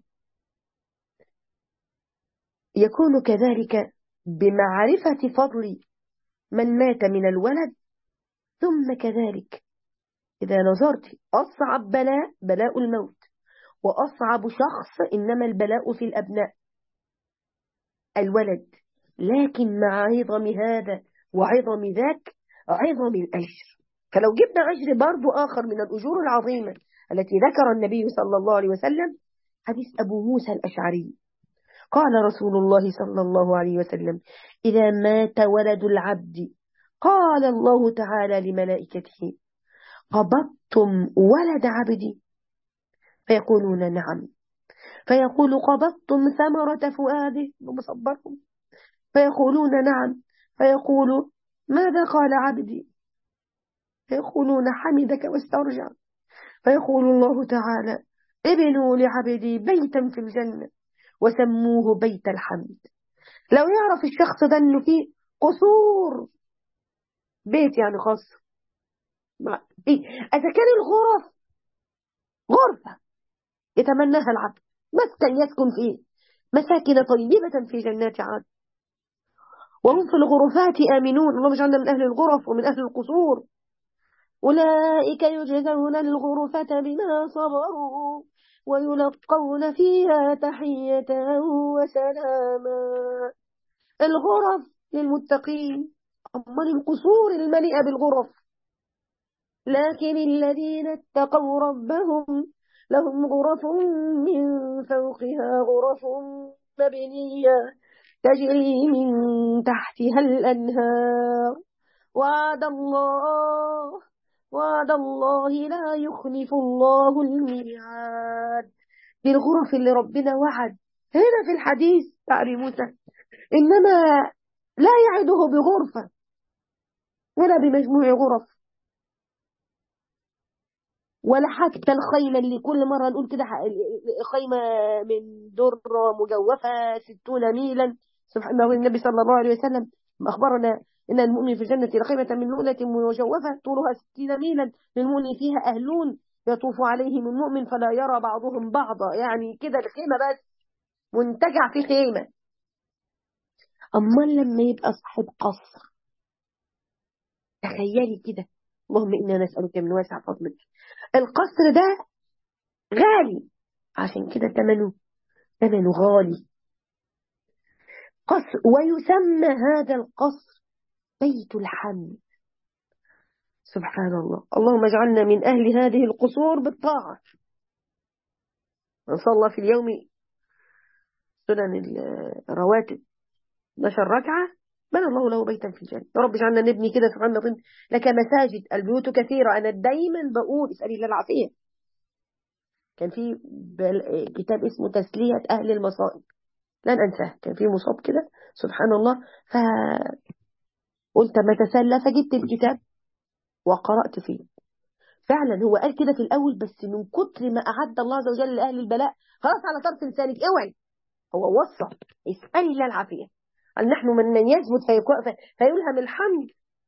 يكون كذلك بمعرفة فضل من مات من الولد. ثم كذلك إذا نظرت أصعب بلاء بلاء الموت، وأصعب شخص إنما البلاء في الأبناء الولد، لكن مع عظم هذا وعظم ذاك عظم الأجر. فلو جبنا أجر برضو آخر من الأجور العظيمة التي ذكر النبي صلى الله عليه وسلم حديث أبو موسى الأشعري قال رسول الله صلى الله عليه وسلم إذا مات ولد العبد قال الله تعالى لملائكته قبضتم ولد عبدي فيقولون نعم. فيقول قبضتم ثمرة فؤاده ومصبرهم. فيقولون نعم. فيقول ماذا قال عبدي؟ فيقولون حمدك واسترجع. فيقول الله تعالى ابنوا لعبدي بيتا في الجنة وسموه بيت الحمد. لو يعرف الشخص ده انه فيه قصور، بيت يعني خاص، إيه؟ إذا كان الغرف غرفة يتمناها العبد، مسكن يسكن فيه، مساكن طيبة في جنات عدن، وهم في الغرفات آمنون. اللهم اجعلنا من أهل الغرف ومن أهل القصور. أولئك يجزون الغرفة بما صبروا ويلقون فيها تحية وسلاما. الغرف للمتقين، أما القصور المليئة بالغرف. لكن الذين اتقوا ربهم لهم غرف من فوقها غرف مبنية تجري من تحتها الأنهار وعد الله وعد الله لا يخلف الله الميعاد. دي الغرف اللي ربنا وعد هنا في الحديث بتاع موسى، إنما لا يعده بغرفة ولا بمجموع غرف ولا حتى الخيمة اللي كل مرة نقول كده خيمة من در مجوفة ستون ميلا. سبحان الله، النبي صلى الله عليه وسلم أخبرنا إن المؤمن في الجنة لخيمة من لؤلؤة مجوفة طولها ستين ميلا للمؤمن فيها أهلون يطوف عليهم المؤمن فلا يرى بعضهم بعضا. يعني كده الخيمة بس منتجع في خيمة. أما لما يبقى صاحب قصر، تخيلي كده، اللهم إنا نسألك من واسع فضلك. القصر ده غالي، عشان كده ثمنه ثمنه غالي. قصر، ويسمى هذا القصر بيت الحمد. سبحان الله، اللهم اجعلنا من أهل هذه القصور بالطاعة. من صلى في اليوم سنن الرواتب اثنتا عشرة ركعة بنى الله له بيتا في الجنة. يا رب اجعلنا نبني كده. سبحان الله، لك مساجد البيوت كثيرة. أنا دايما بقول اسألي الله العافية. كان في كتاب اسمه تسلية أهل المصائب، لن أنساه. كان في مصاب كده سبحان الله، فقلت ما تسلى فجبت الكتاب وقرأت فيه. فعلا هو قال كده في الأول، بس من كتر ما أعد الله عز وجل لأهل البلاء خلاص على طرف لسانك اوعي. هو وصى اسألي الله العافية. قال نحن من من يثبت فيلهم الحمد.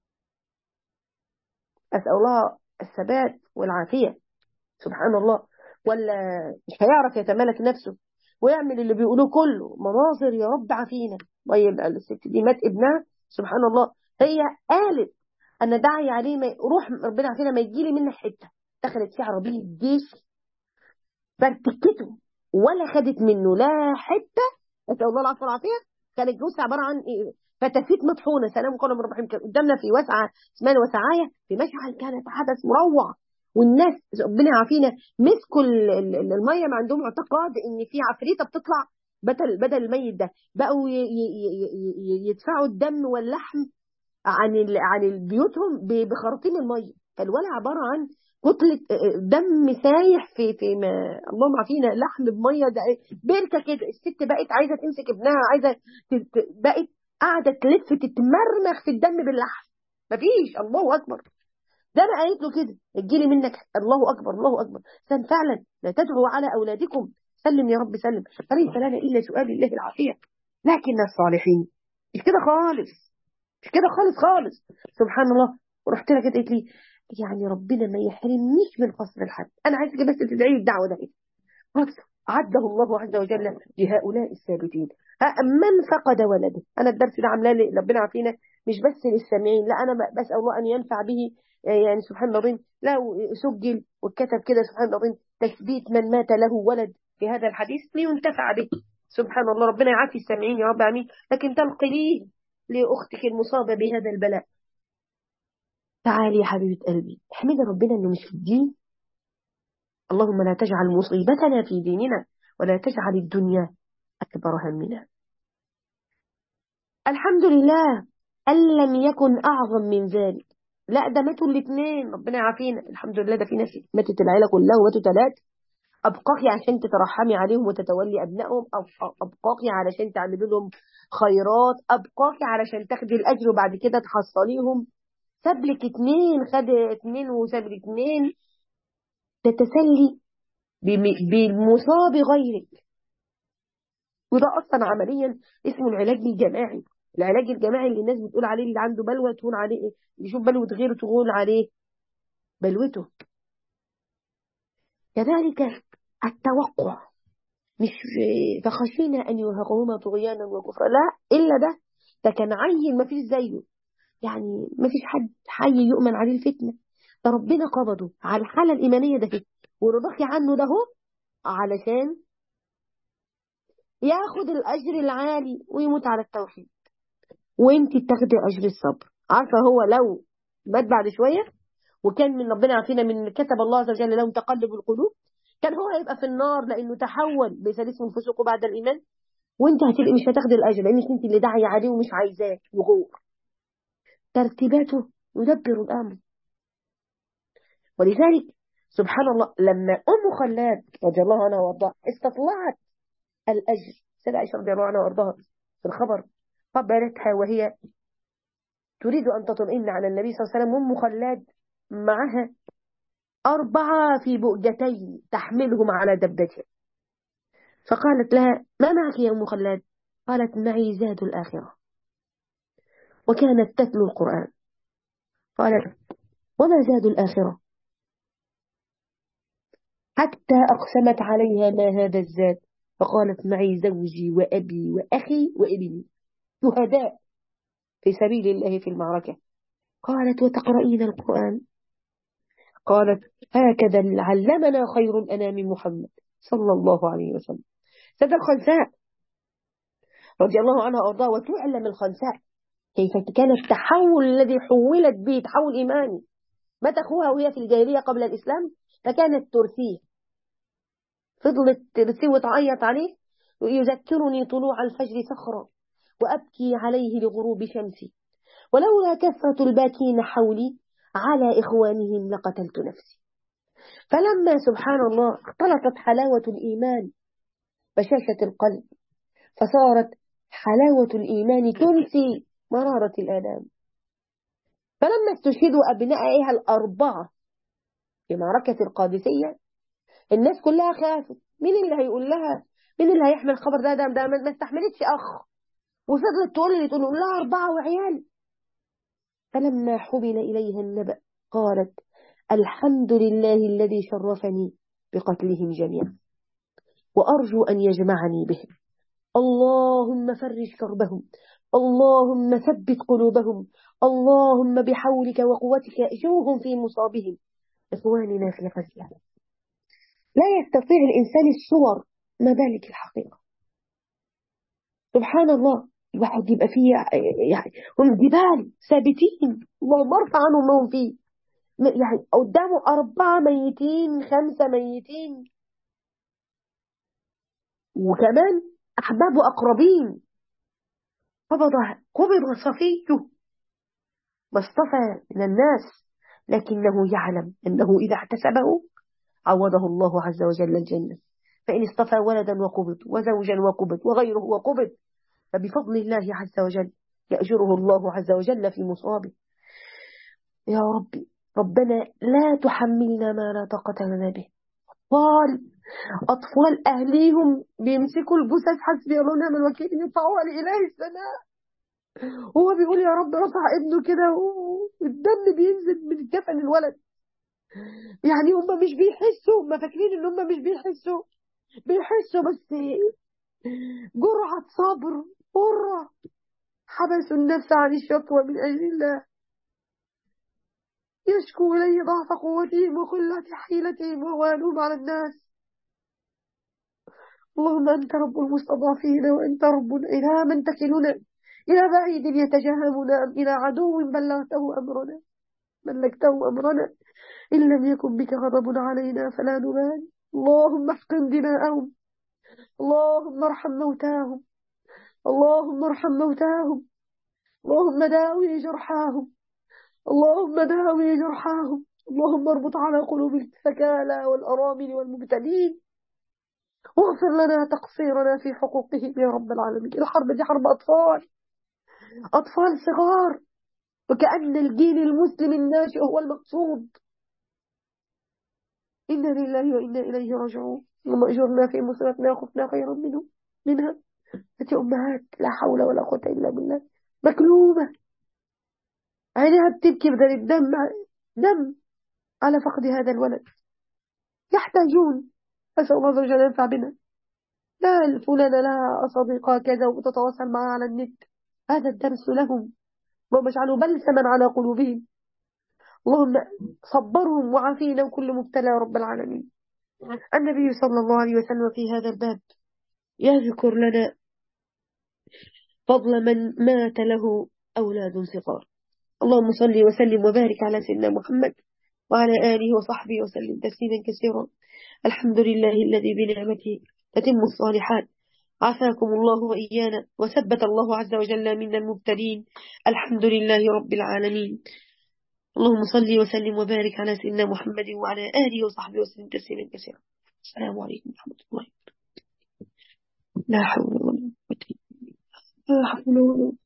أسأل الله الثبات والعافية. سبحان الله، ولا مش هيعرف يتمالك نفسه ويعمل اللي بيقولوه كله مناظر. يا رب عافينا. طيب الست دي مات ابنها سبحان الله، هي قالت أنا داعي عليه ما روح ربنا عافينا ما يجيلي منه حتة. دخلت في عربية جيش فرتكته ولا خدت منه لا حتة. أسأل الله العافية والعافية. كان الجوز عبارة عن فتافيت مطحونة. سلام قولا من رب رحيم. كان قدامنا في وسعة اسمها وسعاية في مشعل، كانت حدث مروع. والناس ربنا يعافينا مسكوا المية، ما عندهم اعتقاد ان في عفريتة بتطلع بدل بدل الميت ده. بقوا يدفعوا الدم واللحم عن عن بيوتهم بخراطيم المية. فالولع عبارة عن كتلة دم سايح في في ما اللهم عافينا لحم بمية ده بركة كده. الست بقت عايزة تمسك ابنها، عايزة بقت قاعدة تلف تتمرمخ في الدم باللحم. مفيش. الله أكبر. ده أنا قالت له كده تجيلي منك. الله أكبر الله أكبر. سن فعلا لا تدعوا على أولادكم. سلم يا رب سلم. فليس لنا إلا سؤال الله العافية. لكن الصالحين مش كده خالص، مش كده خالص خالص. سبحان الله. ورحت لها كده قالت لي يعني ربنا ما يحرمنيش من قصر الحد. أنا عايزك بس تدعي لي الدعوة ده. عده الله عز وجل لهؤلاء الثابتين. من فقد ولده. أنا الدرس ده عاملاه ربنا عافينا مش بس للسامعين، لا أنا بسأل الله أن ينفع به. يعني سبحان الله لا سجل وكتب كده سبحان الله تثبيت من مات له ولد في هذا الحديث لينتفع به. سبحان الله، ربنا يعافي السامعين يا رب امين. لكن تنقليه لأختك المصابة بهذا البلاء. تعالي يا حبيبة قلبي احمد ربنا انه مش في الدين. اللهم لا تجعل مصيبتنا في ديننا ولا تجعل الدنيا أكبر همنا. الحمد لله أن لم يكن أعظم من ذلك. لا ده ماتوا الاثنين ربنا يعافينا. الحمد لله ده في ناس ماتت العيلة كلها وماتوا ثلاثة. أبقاكي عشان تترحمي عليهم وتتولي أبنائهم، أبقاكي علشان تعملي لهم خيرات، أبقاكي علشان تاخدي الأجر وبعد كده تحصليهم. سابلك اتنين، خد اتنين وسابلك اتنين، تتسلي بمصاب غيرك. وده أصلا عمليا اسمه العلاج الجماعي. العلاج الجماعي اللي الناس بتقول عليه اللي عنده بلوى تقول عليه ايه، يشوف بلوة غيره تقول عليه بلوته. كذلك التوقع، مش فخشينا أن يرهقهما طغيانا وكفرا، لا إلا ده ده كان عيل ما فيش زيه، يعني ما فيش حد حي يؤمن عليه الفتنة، ده ربنا قبضه على الحالة الإيمانية ده كده ورضاكي عنه ده هو علشان ياخد الأجر العالي ويموت على التوحيد وانت تاخدي أجر الصبر. عارفة هو لو مات بعد شوية وكان من ربنا عارفين من كتب الله عز وجل لهم تقلب القلوب، كان هو هيبقى في النار لأنه تحول بثالث الفسوق بعد الإيمان، وانت هتبقي مش هتاخدي الأجر لأنك انت اللي داعية عليه ومش عايزاه وهو ترتيباته يدبر الأمر. ولذلك سبحان الله لما أم خلاد رضي الله عنها وارضاها استطلعت الأجر، سيدة عائشة رضي الله عنها وارضاها في الخبر قبلتها وهي تريد أن تطمئن على النبي صلى الله عليه وسلم. أم خلاد معها أربعة في بؤجتين تحملهم على دبتها، فقالت لها ما معك يا أم خلاد؟ قالت معي زاد الآخرة، وكانت تتلو القرآن. قالت وما زاد الآخرة؟ حتى أقسمت عليها ما هذا الزاد، فقالت معي زوجي وأبي وأخي وابني شهداء في سبيل الله في المعركة. قالت وتقرؤين القرآن؟ قالت هكذا علمنا خير الأنام محمد صلى الله عليه وسلم. سيدة الخنساء رضي الله عنها وأرضاها، وتعلم الخنساء كيف كان التحول الذي حولت به تحول إيماني. مات أخوها وهي في الجاهلية قبل الإسلام فكانت ترثيه، فضلت ترثيه وتعيط عليه، يذكرني طلوع الفجر صخرا وأبكي عليه لغروب شمسي، ولولا كثرة الباكين حولي على إخوانهم لقتلت نفسي. فلما سبحان الله اختلطت حلاوة الإيمان بشاشة القلب فصارت حلاوة الإيمان تنسي مرارة الآلام. فلما استشهدوا أبنائها الأربعة في معركة القادسية الناس كلها خافت، مين اللي هيقول لها، مين اللي هيحمل الخبر ده؟ ده, ده ما استحملتش أخ، وفضلت تقول اللي تقول لها أربعة وعيال. فلما حمل إليها النبأ قالت الحمد لله الذي شرفني بقتلهم جميعا وأرجو أن يجمعني بهم، اللهم فرج كربهم، اللهم ثبت قلوبهم، اللهم بحولك وقوتك اجوهم في مصابهم. إخواننا في غزة لا يستطيع الإنسان الصور ما بالك الحقيقة. سبحان الله الواحد يبقى فيه يعني هم جبال ثابتين اللهم ارفع عنهم ما هم فيه، يعني قدامه أربعة ميتين خمسة ميتين وكمان أحباب وأقربين، قبض قبض صفيه ما اصطفى من الناس، لكنه يعلم أنه إذا احتسبه عوضه الله عز وجل الجنة. فإن اصطفى ولدا وقبض وزوجا وقبض وغيره وقبض فبفضل الله عز وجل يأجره الله عز وجل في مصابه. يا ربي ربنا لا تحملنا ما لا طاقة لنا به. أطفال أطفال أهليهم بيمسكوا الجثث حسبي الله ونعم الوكيل يدفعوها لإله السماء، هو بيقول يا رب رفع ابنه كده والدم بينزل من كفن الولد. يعني هم مش بيحسوا، هم فاكرين ان هم مش بيحسوا، بيحسوا بس جرعة صبر قرة. حبسوا النفس عن الشكوى من أجل الله، يشكو إلي ضعف قوتهم وقلة حيلتهم وهوانهم على الناس. اللهم أنت رب المستضعفين وأنت ربنا، إلى من تكلنا؟ إلى بعيد يتجهمنا أم إلى عدو بلغته أمرنا ملكته أمرنا؟ إن لم يكن بك غضب علينا فلا نبالي. اللهم احقن دماءهم، اللهم ارحم موتاهم، اللهم ارحم موتاهم، اللهم داوي جرحاهم، اللهم داوي جرحاهم، اللهم اربط على قلوب الثكالى والأرامل والمبتلين. واغفر لنا تقصيرنا في حقوقهم يا رب العالمين. الحرب دي حرب أطفال، أطفال صغار، وكأن الجيل المسلم الناشئ هو المقصود. إنا لله وإنا إليه راجعون. اللهم أجرنا في مصيبتنا وخفنا خيرا منه منها. فتي أمهات لا حول ولا قوة إلا بالله، مكلومة، عينها بتبكي بدل الدم، دم على فقد هذا الولد. يحتاجون. أسأل الله عز وجل ينفع بنا. لا فلانة لها صديقة كذا وتتواصل معها على النت، هذا الدرس لهم. اللهم اجعله بلسما على قلوبهم. اللهم صبرهم وعافينا وكل مبتلى يا رب العالمين. النبي صلى الله عليه وسلم في هذا الباب يذكر لنا فضل من مات له أولاد صغار. اللهم صل وسلم وبارك على سيدنا محمد وعلى آله وصحبه وسلم تسليما كثيرا. الحمد لله الذي بنعمته تتم الصالحات. عافاكم الله وإيانا وثبت الله عز وجل منا المبتلين. الحمد لله رب العالمين. اللهم صل وسلم وبارك على سيدنا محمد وعلى آله وصحبه وسلم تسليما كثيرا. السلام عليكم ورحمة الله. لا حول ولا قوة إلا بالله. لا حول ولا